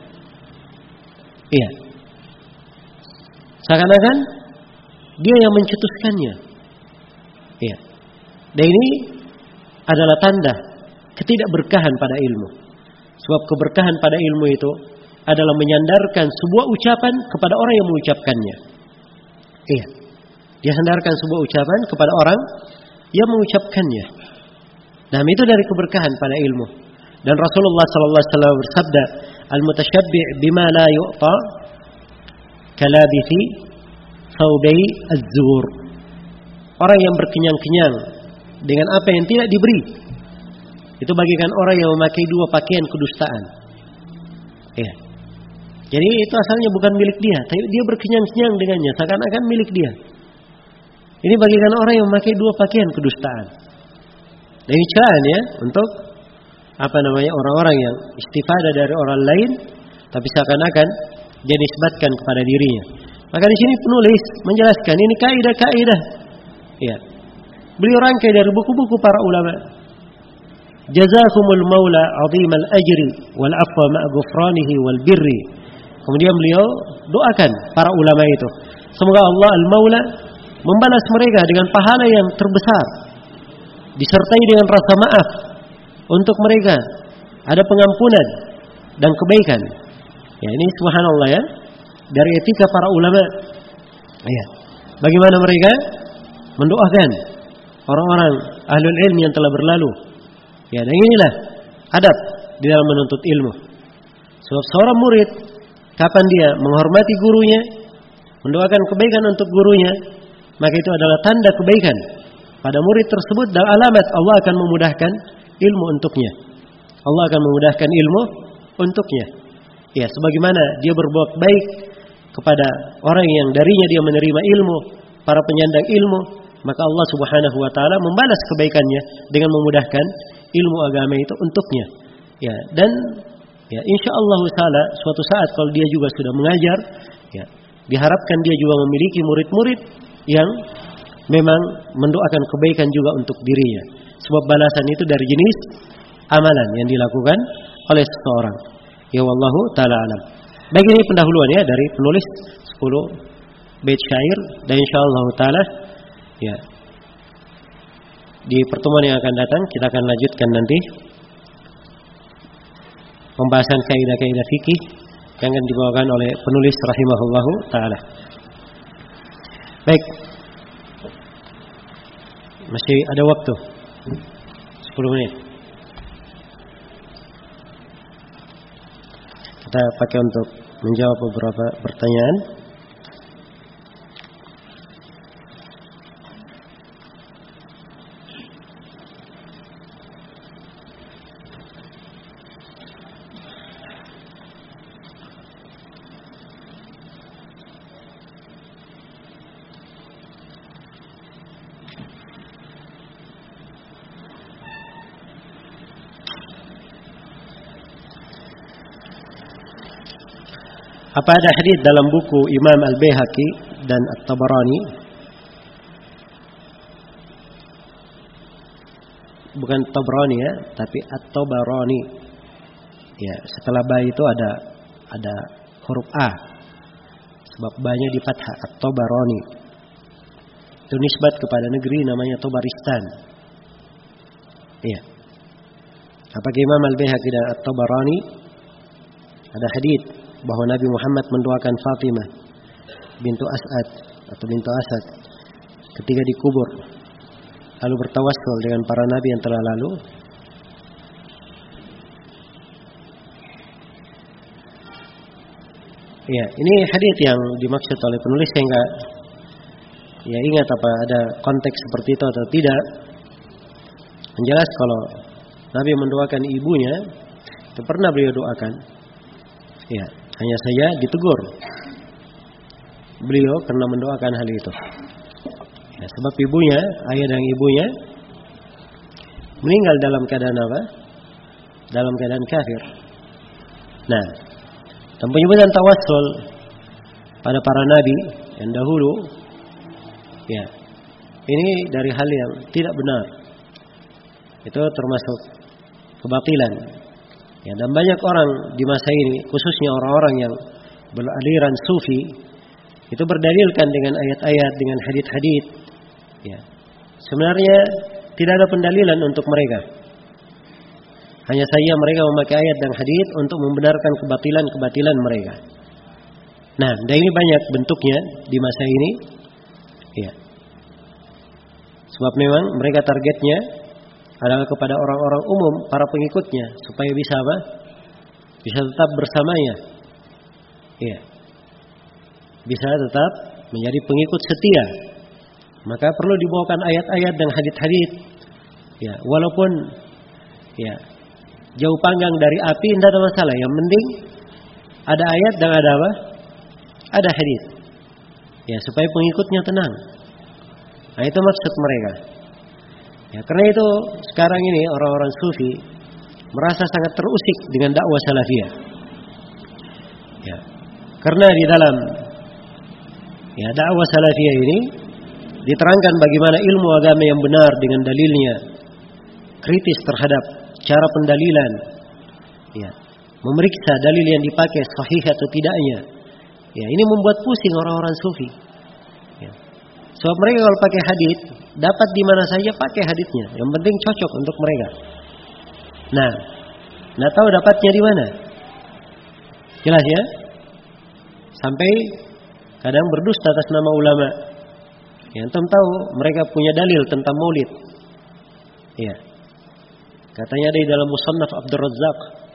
Iya, seakan-akan dia yang mencetuskannya. Iya, dan ini adalah tanda ketidakberkahan pada ilmu. Sebab keberkahan pada ilmu itu adalah menyandarkan sebuah ucapan kepada orang yang mengucapkannya. Iya, dia sandarkan sebuah ucapan kepada orang yang mengucapkannya. Nah, itu dari keberkahan pada ilmu. Dan Rasulullah sallallahu alaihi wasallam bersabda, "Al-mutasyabbi' bima la yu'ta kalabithi thawbai az-zur." Orang yang berkenyang-kenyang dengan apa yang tidak diberi, itu bagikan orang yang memakai dua pakaian kedustaan. Ya. Jadi itu asalnya bukan milik dia, tapi dia berkenyang-kenyang dengannya, seakan-akan milik dia. Ini bagikan orang yang memakai dua pakaian kedustaan. Dan ini celaan ya untuk orang-orang yang istifadah dari orang lain, tapi seakan-akan dia nisbatkan kepada dirinya. Maka di sini penulis menjelaskan ini kaidah-kaidah. Ya. Beliau rangkai dari buku-buku para ulama. Jazakumul maula 'azimal ajri wal 'afwa ma'a ghufranihi wal birri. Kemudian beliau doakan para ulama itu, semoga Allah al-Maula membalas mereka dengan pahala yang terbesar, disertai dengan rasa maaf untuk mereka, ada pengampunan dan kebaikan. Ya, ini subhanallah ya, dari etika para ulama. Ya. Bagaimana mereka mendoakan orang-orang ahlul ilm yang telah berlalu. Ya, dan inilah adab di dalam menuntut ilmu. Sebab seorang murid kapan dia menghormati gurunya, mendoakan kebaikan untuk gurunya, maka itu adalah tanda kebaikan pada murid tersebut dan alamat Allah akan memudahkan ilmu untuknya. Allah akan memudahkan ilmu untuknya. Ya, sebagaimana dia berbuat baik kepada orang yang darinya dia menerima ilmu, para penyandang ilmu, maka Allah Subhanahu wa taala membalas kebaikannya dengan memudahkan ilmu agama itu untuknya. Ya, dan Ya, insyaallah taala suatu saat kalau dia juga sudah mengajar, ya, diharapkan dia juga memiliki murid-murid yang memang mendoakan kebaikan juga untuk dirinya. Sebab balasan itu dari jenis amalan yang dilakukan oleh seseorang. Ya wallahu taala alam. Baik, ini pendahuluan ya dari penulis 10 bait syair, dan insyaallah taala ya di pertemuan yang akan datang kita akan lanjutkan nanti pembahasan kaidah-kaidah fikih yang akan dibawakan oleh penulis rahimahullahu taala. Baik. Masih ada waktu 10 menit. Kita pakai untuk menjawab beberapa pertanyaan. Apa ada hadis dalam buku Imam Al-Baihaqi dan At-Tabarani? Bukan Tabarani ya, tapi At-Tabarani. Ya, setelah ba itu ada huruf A. Sebab ba-nya di fathah, At-Tabarani. Itu nisbat kepada negeri namanya Tabaristan. Iya. Apakah Imam Al-Baihaqi dan At-Tabarani ada hadis bahwa Nabi Muhammad mendoakan Fatimah bintu As'ad atau bintu Asad ketika dikubur, lalu bertawassul dengan para nabi yang telah lalu? Ya, ini hadis yang dimaksud oleh penulis, saya enggak ya ingat apa ada konteks seperti itu atau tidak. Yang jelas kalau Nabi mendoakan ibunya, itu pernah beliau doakan. Ya, hanya saja ditegur beliau karena mendoakan hal itu. Ya, sebab ibunya, ayah dan ibunya meninggal dalam keadaan apa? Dalam keadaan kafir. Nah, dan penyebutan tawassul pada para nabi yang dahulu, ya, ini dari hal yang tidak benar. Itu termasuk kebatilan. Ya, dan banyak orang di masa ini, khususnya orang-orang yang beraliran sufi, itu berdalilkan dengan ayat-ayat, dengan hadits-hadits. Ya, sebenarnya tidak ada pendalilan untuk mereka. Hanya saja mereka memakai ayat dan hadits untuk membenarkan kebatilan-kebatilan mereka. Nah, dan ini banyak bentuknya di masa ini. Ya, sebab memang mereka targetnya adalah kepada orang-orang umum, para pengikutnya, supaya bisa apa? Bisa tetap bersamanya. Iya. Bisa tetap menjadi pengikut setia. Maka perlu dibawakan ayat-ayat dan hadits-hadits. Ya, walaupun ya jauh panggang dari api, tidak ada masalah. Yang penting ada ayat dan ada apa? Ada hadits. Ya, supaya pengikutnya tenang. Nah, itu maksud mereka. Ya, karena itu sekarang ini orang-orang sufi merasa sangat terusik dengan dakwah salafiyah. Ya, karena di dalam ya dakwah salafiyah ini diterangkan bagaimana ilmu agama yang benar dengan dalilnya, kritis terhadap cara pendalilan, ya, memeriksa dalil yang dipakai sahih atau tidaknya. Ya, ini membuat pusing orang-orang sufi. Ya. Sebab mereka kalau pakai hadis, dapat di mana saja pakai haditsnya. Yang penting cocok untuk mereka. Nah, nggak tahu dapatnya di mana. Jelas ya? Sampai kadang berdusta atas nama ulama. Yang antum tahu mereka punya dalil tentang maulid. Ya. Katanya ada di dalam Musannaf Abdul Razzaq.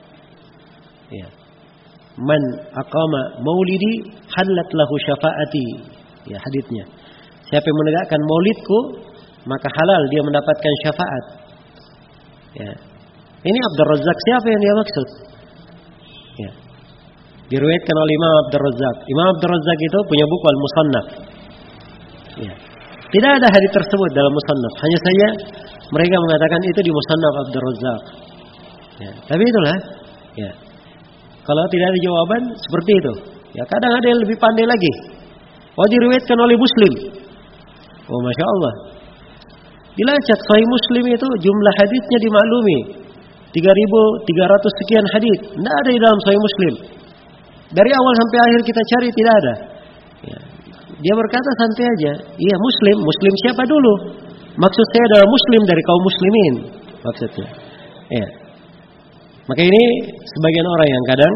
Ya. Man aqama maulidi halat lahu syafaati. Ya, haditsnya. Siapa yang menegakkan maulidku, maka halal dia mendapatkan syafaat. Ya. Ini Abdul Razzaq, siapa yang dia maksud? Ya. Diriwayatkan oleh Imam Abdul Razzaq. Imam Abdul Razzaq itu punya buku Al-Musannaf. Ya. Tidak ada hadis tersebut dalam Musannaf. Hanya saja mereka mengatakan itu di Musannaf Abdul Razzaq. Ya. Tapi itulah. Ya. Kalau tidak ada jawaban seperti itu. Ya kadang ada yang lebih pandai lagi. Oh, diriwayatkan oleh Muslim. Oh, Masya Allah. Dilacak Sahih Muslim itu jumlah haditsnya dimaklumi. 3.300 sekian hadits. Tidak ada di dalam Sahih Muslim. Dari awal sampai akhir kita cari tidak ada. Ya. Dia berkata santai aja. Iya Muslim. Muslim siapa dulu? Maksud saya adalah Muslim dari kaum muslimin. Maksudnya. Ya. Maka ini sebagian orang yang kadang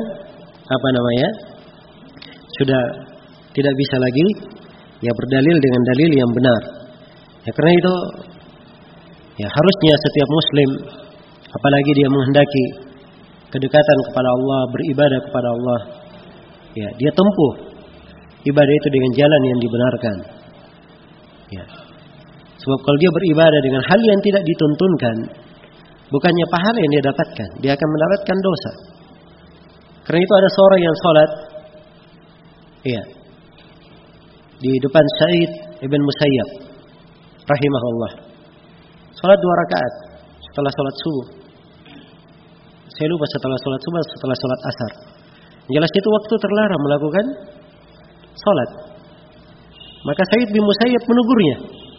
sudah tidak bisa lagi ya berdalil dengan dalil yang benar. Ya karena itu ya harusnya setiap muslim apalagi dia menghendaki kedekatan kepada Allah, beribadah kepada Allah, ya dia tempuh ibadah itu dengan jalan yang dibenarkan. Ya. Sebab kalau dia beribadah dengan hal yang tidak dituntunkan, bukannya pahala yang dia dapatkan, dia akan mendapatkan dosa. Karena itu ada seorang yang sholat, iya, di depan Sa'id ibn Musayyab, rahimahullah. Sholat 2 rakaat setelah sholat subuh. Saya lupa setelah sholat subuh, setelah sholat asar. Jelas itu waktu terlarang melakukan sholat. Maka Sa'id bin Musayyab menegurnya.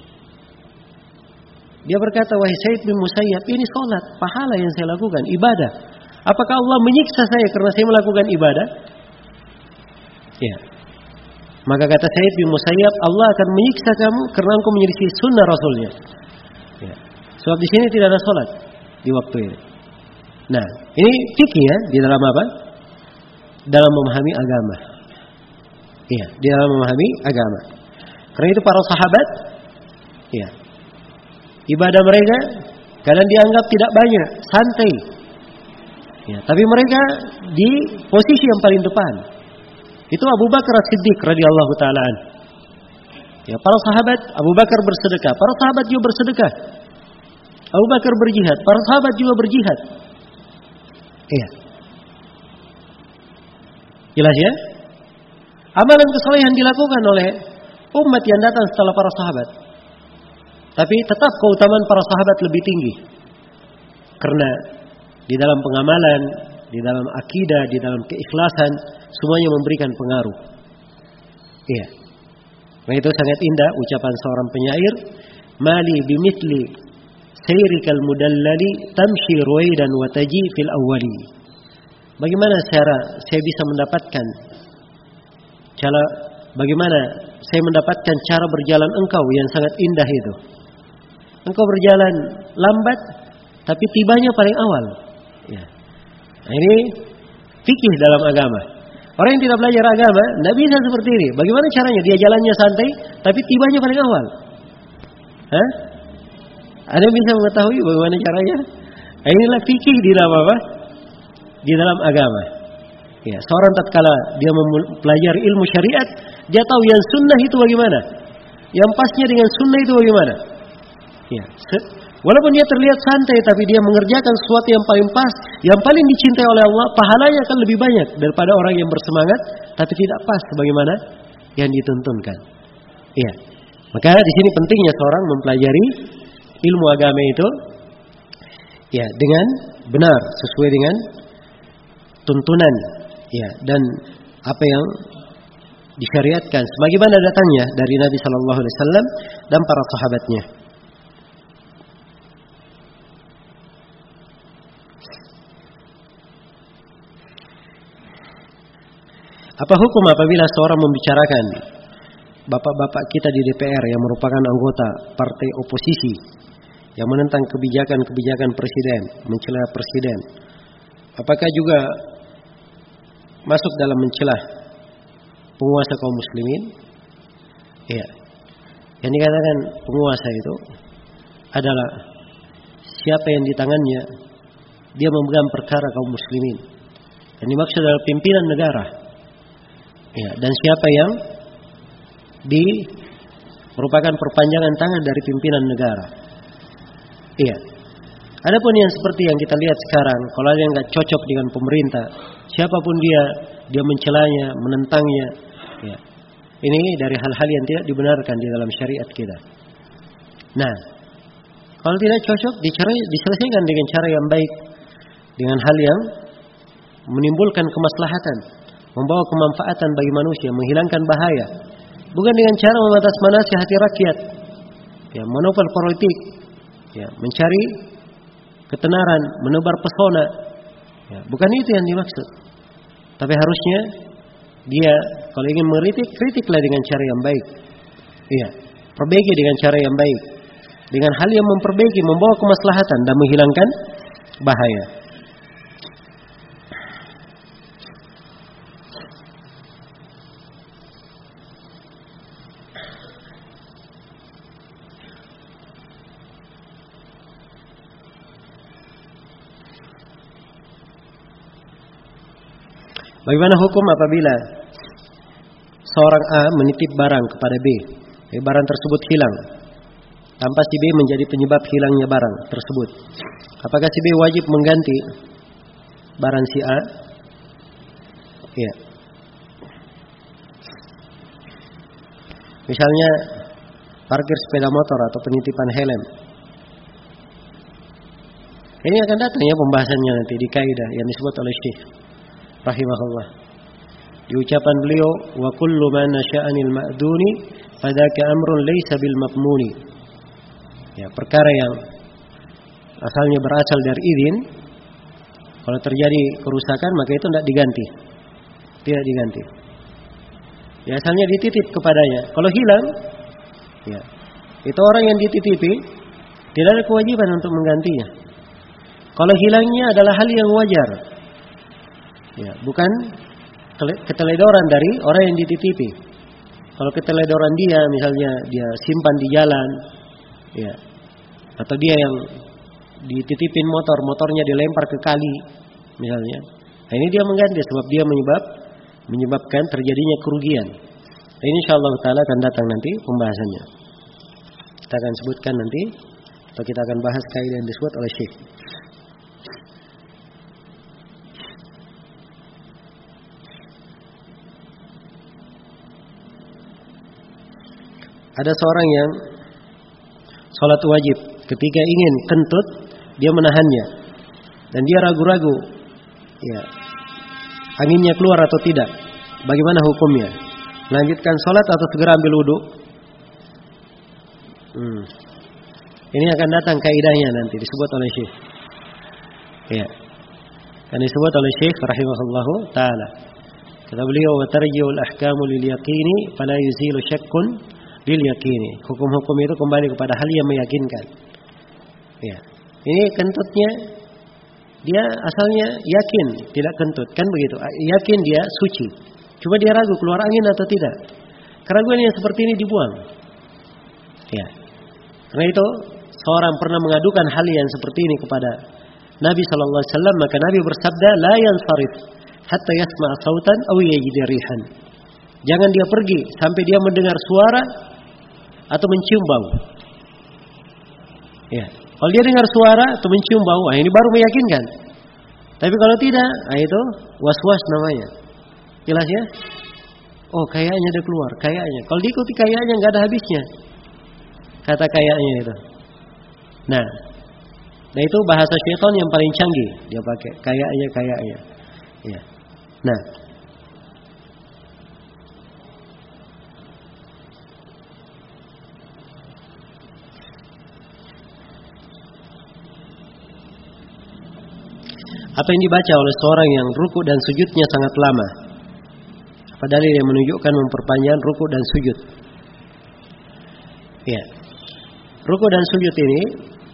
Dia berkata, wahai Sa'id bin Musayyab, ini sholat, pahala yang saya lakukan, ibadah. Apakah Allah menyiksa saya karena saya melakukan ibadah? Ya. Maka kata Sa'id bin Musayyab, Allah akan menyiksa kamu karena engkau menyelisih sunnah Rasulnya. Ya. Sebab di sini tidak ada sholat di waktu ini. Nah, ini fikih ya, di dalam apa? Dalam memahami agama. Iya, di dalam memahami agama. Karena itu para sahabat, ya, ibadah mereka kadang dianggap tidak banyak, santai. Ya, tapi mereka di posisi yang paling depan. Itu Abu Bakar As-Siddiq radhiyallahu taala an. Ya, para sahabat, Abu Bakar bersedekah, para sahabat juga bersedekah. Abu Bakar berjihad, para sahabat juga berjihad. Iya. Jelas ya? Amalan kesalehan dilakukan oleh umat yang datang setelah para sahabat. Tapi tetap keutamaan para sahabat lebih tinggi. Karena di dalam pengamalan, di dalam akidah, di dalam keikhlasan, semuanya memberikan pengaruh. Iya. Nah itu sangat indah ucapan seorang penyair, mali bimithli sayrikal mudallali tamshi ruwaidan wa taji fil awwali. Bagaimana saya bisa mendapatkan bagaimana saya mendapatkan cara berjalan engkau yang sangat indah itu? Engkau berjalan lambat tapi tibanya paling awal. Ya. Nah, ini fikih dalam agama. Orang yang tidak belajar agama tidak bisa seperti ini. Bagaimana caranya? Dia jalannya santai tapi tibanya paling awal. Hah? Ada yang bisa mengetahui bagaimana caranya? Nah, inilah fikih di dalam apa? Di dalam agama. Ya, seorang tatkala dia mempelajari ilmu syariat, dia tahu yang sunnah itu bagaimana, yang pasnya dengan sunnah itu bagaimana. Ya, walaupun dia terlihat santai, tapi dia mengerjakan sesuatu yang paling pas, yang paling dicintai oleh Allah, pahalanya akan lebih banyak daripada orang yang bersemangat, tapi tidak pas sebagaimana yang dituntunkan. Ya, maka di sini pentingnya seorang mempelajari ilmu agama itu, ya, dengan benar sesuai dengan tuntunan, ya, dan apa yang disyariatkan sebagaimana datangnya dari Nabi sallallahu alaihi wasallam dan para sahabatnya. Apa hukum apabila seorang membicarakan bapak-bapak kita di DPR yang merupakan anggota partai oposisi yang menentang kebijakan-kebijakan presiden, mencela presiden? Apakah juga masuk dalam mencelah penguasa kaum muslimin? Iya. Yang dikatakan penguasa itu adalah siapa yang di tangannya dia memegang perkara kaum muslimin. Yang dimaksud adalah pimpinan negara. Ya, dan siapa yang merupakan perpanjangan tangan dari pimpinan negara. Iya. Adapun yang seperti yang kita lihat sekarang, kalau ada yang nggak cocok dengan pemerintah, siapapun dia mencelanya, menentangnya, ya. Ini dari hal-hal yang tidak dibenarkan di dalam syariat kita. Nah, kalau tidak cocok, diselesaikan dengan cara yang baik, dengan hal yang menimbulkan kemaslahatan, membawa kemanfaatan bagi manusia, menghilangkan bahaya. Bukan dengan cara memanas-manasi hati rakyat, ya, monopol politik, ya, mencari ketenaran, menebar pesona. Ya, bukan itu yang dimaksud. Tapi harusnya dia kalau ingin mengkritik, kritiklah dengan cara yang baik. Iya, perbaiki dengan cara yang baik, dengan hal yang memperbaiki, membawa kemaslahatan dan menghilangkan bahaya. Bagaimana hukum apabila seorang A menitip barang kepada B, barang tersebut hilang, tanpa si B menjadi penyebab hilangnya barang tersebut? Apakah si B wajib mengganti barang si A? Ya. Misalnya parkir sepeda motor atau penitipan helm. Ini akan datang ya pembahasannya nanti di kaidah yang disebut oleh Syekh rahimahullah. Di ucapan beliau, wa kullu ma nasya'anil ma'duni fadzaka amrun laysa bil maqmuni. Ya, perkara yang asalnya berasal dari izin, kalau terjadi kerusakan maka itu tidak diganti. Tidak diganti. Ya, asalnya dititip kepadanya. Kalau hilang, ya, itu orang yang dititipi tidak ada kewajiban untuk menggantinya. Kalau hilangnya adalah hal yang wajar. Ya, bukan keteledoran dari orang yang dititipi. Kalau keteledoran dia, misalnya dia simpan di jalan, ya, atau dia yang dititipin motornya dilempar ke kali, misalnya, nah ini dia mengganti sebab dia menyebabkan terjadinya kerugian. Nah, ini insyaallah taala akan datang nanti pembahasannya. Kita akan sebutkan nanti, atau kita akan bahas kaidah yang disebut oleh Syekh. Ada seorang yang sholat wajib, ketika ingin kentut dia menahannya dan dia ragu-ragu, ya, anginnya keluar atau tidak. Bagaimana hukumnya? Lanjutkan sholat atau segera ambil wudu? Ini akan datang kaidahnya nanti disebut oleh Syekh. Ya, akan disebut oleh Syekh rahimahullahu taala. Kata beliau, wa tarji'ul ahkamu lil yaqini fala yuzilu syakkun lil yaqini. Hukum-hukum itu kembali kepada hal yang meyakinkan. Ya. Ini kentutnya dia asalnya yakin tidak kentut, kan begitu? Yakin dia suci. Cuma dia ragu keluar angin atau tidak. Keraguan yang seperti ini dibuang. Ya. Karena itu seorang pernah mengadukan hal yang seperti ini kepada Nabi sallallahu alaihi wasallam, maka Nabi bersabda, la yansarif hatta yasma' sautan aw yajid rihan. Jangan dia pergi sampai dia mendengar suara atau mencium bau. Ya, kalau dia dengar suara atau mencium bau, ini baru meyakinkan. Tapi kalau tidak, itu was-was namanya. Jelas ya? Oh, kayaknya dia keluar, kayaknya. Kalau diikuti kayaknya nggak ada habisnya. Kata kayaknya itu. Nah itu bahasa syaitan yang paling canggih dia pakai. Kayaknya. Ya. Nah, apa yang dibaca oleh seorang yang ruku dan sujudnya sangat lama? Apa dalil yang menunjukkan memperpanjang ruku dan sujud? Ya, ruku dan sujud ini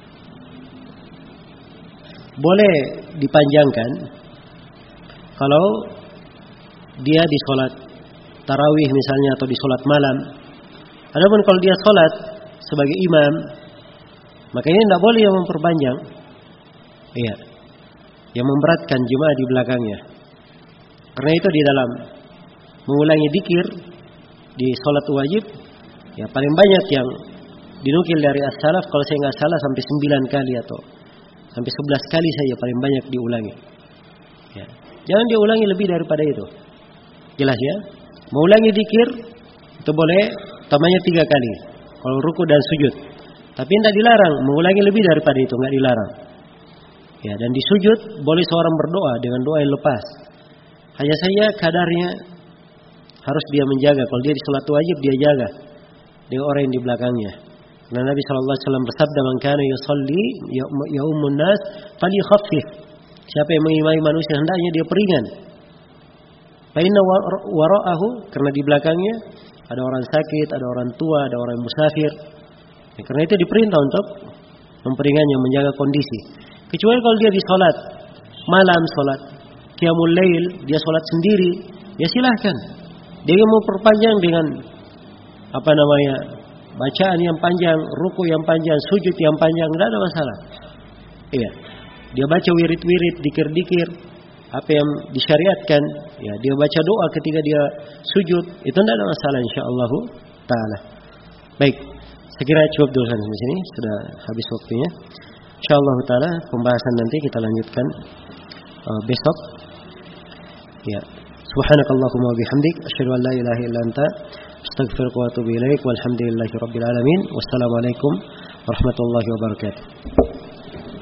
boleh dipanjangkan kalau dia di sholat tarawih misalnya atau di sholat malam. Adapun kalau dia sholat sebagai imam, maka ini tidak boleh yang memperpanjang. Iya, yang memberatkan jemaah di belakangnya. Karena itu di dalam mengulangi dzikir di sholat wajib, ya paling banyak yang dinukil dari as-salaf, kalau saya nggak salah sampai 9 kali atau sampai 11 kali saja paling banyak diulangi. Ya. Jangan diulangi lebih daripada itu. Jelas ya? Mengulangi dzikir itu boleh tamanya 3 kali kalau ruku dan sujud. Tapi tidak dilarang mengulangi lebih daripada itu, nggak dilarang. Ya, dan di sujud boleh seorang berdoa dengan doa yang lepas. Hanya saja kadarnya harus dia menjaga. Kalau dia di salat wajib dia jaga dengan orang yang di belakangnya. Karena Nabi SAW bersabda, "Man kana yusalli yaumun nas falyukhaffif." Siapa yang mengimami manusia hendaknya dia peringan. Fa inna wara'ahu, karena di belakangnya ada orang sakit, ada orang tua, ada orang musafir. Ya, karena itu diperintah untuk memperingannya, menjaga kondisi. Kecuali kalau dia di salat malam, salat qiyamul lail, dia salat sendiri, ya silahkan. Dia mau perpanjang dengan bacaan yang panjang, ruku yang panjang, sujud yang panjang, enggak ada masalah. Iya. Dia baca wirid-wirid, dikir-dikir, apa yang disyariatkan, ya dia baca doa ketika dia sujud, itu enggak ada masalah insyaallah taala. Baik, saya kira cukup dulu sampai sini, sudah habis waktunya. Insyaallah taala pembahasan nanti kita lanjutkan besok. Ya. Subhanakallahumma wa bihamdik asyhadu an la ilaha illa anta astaghfiruka wa atubu ilaik walhamdulillahi rabbil alamin. Wassalamualaikum warahmatullahi wabarakatuh.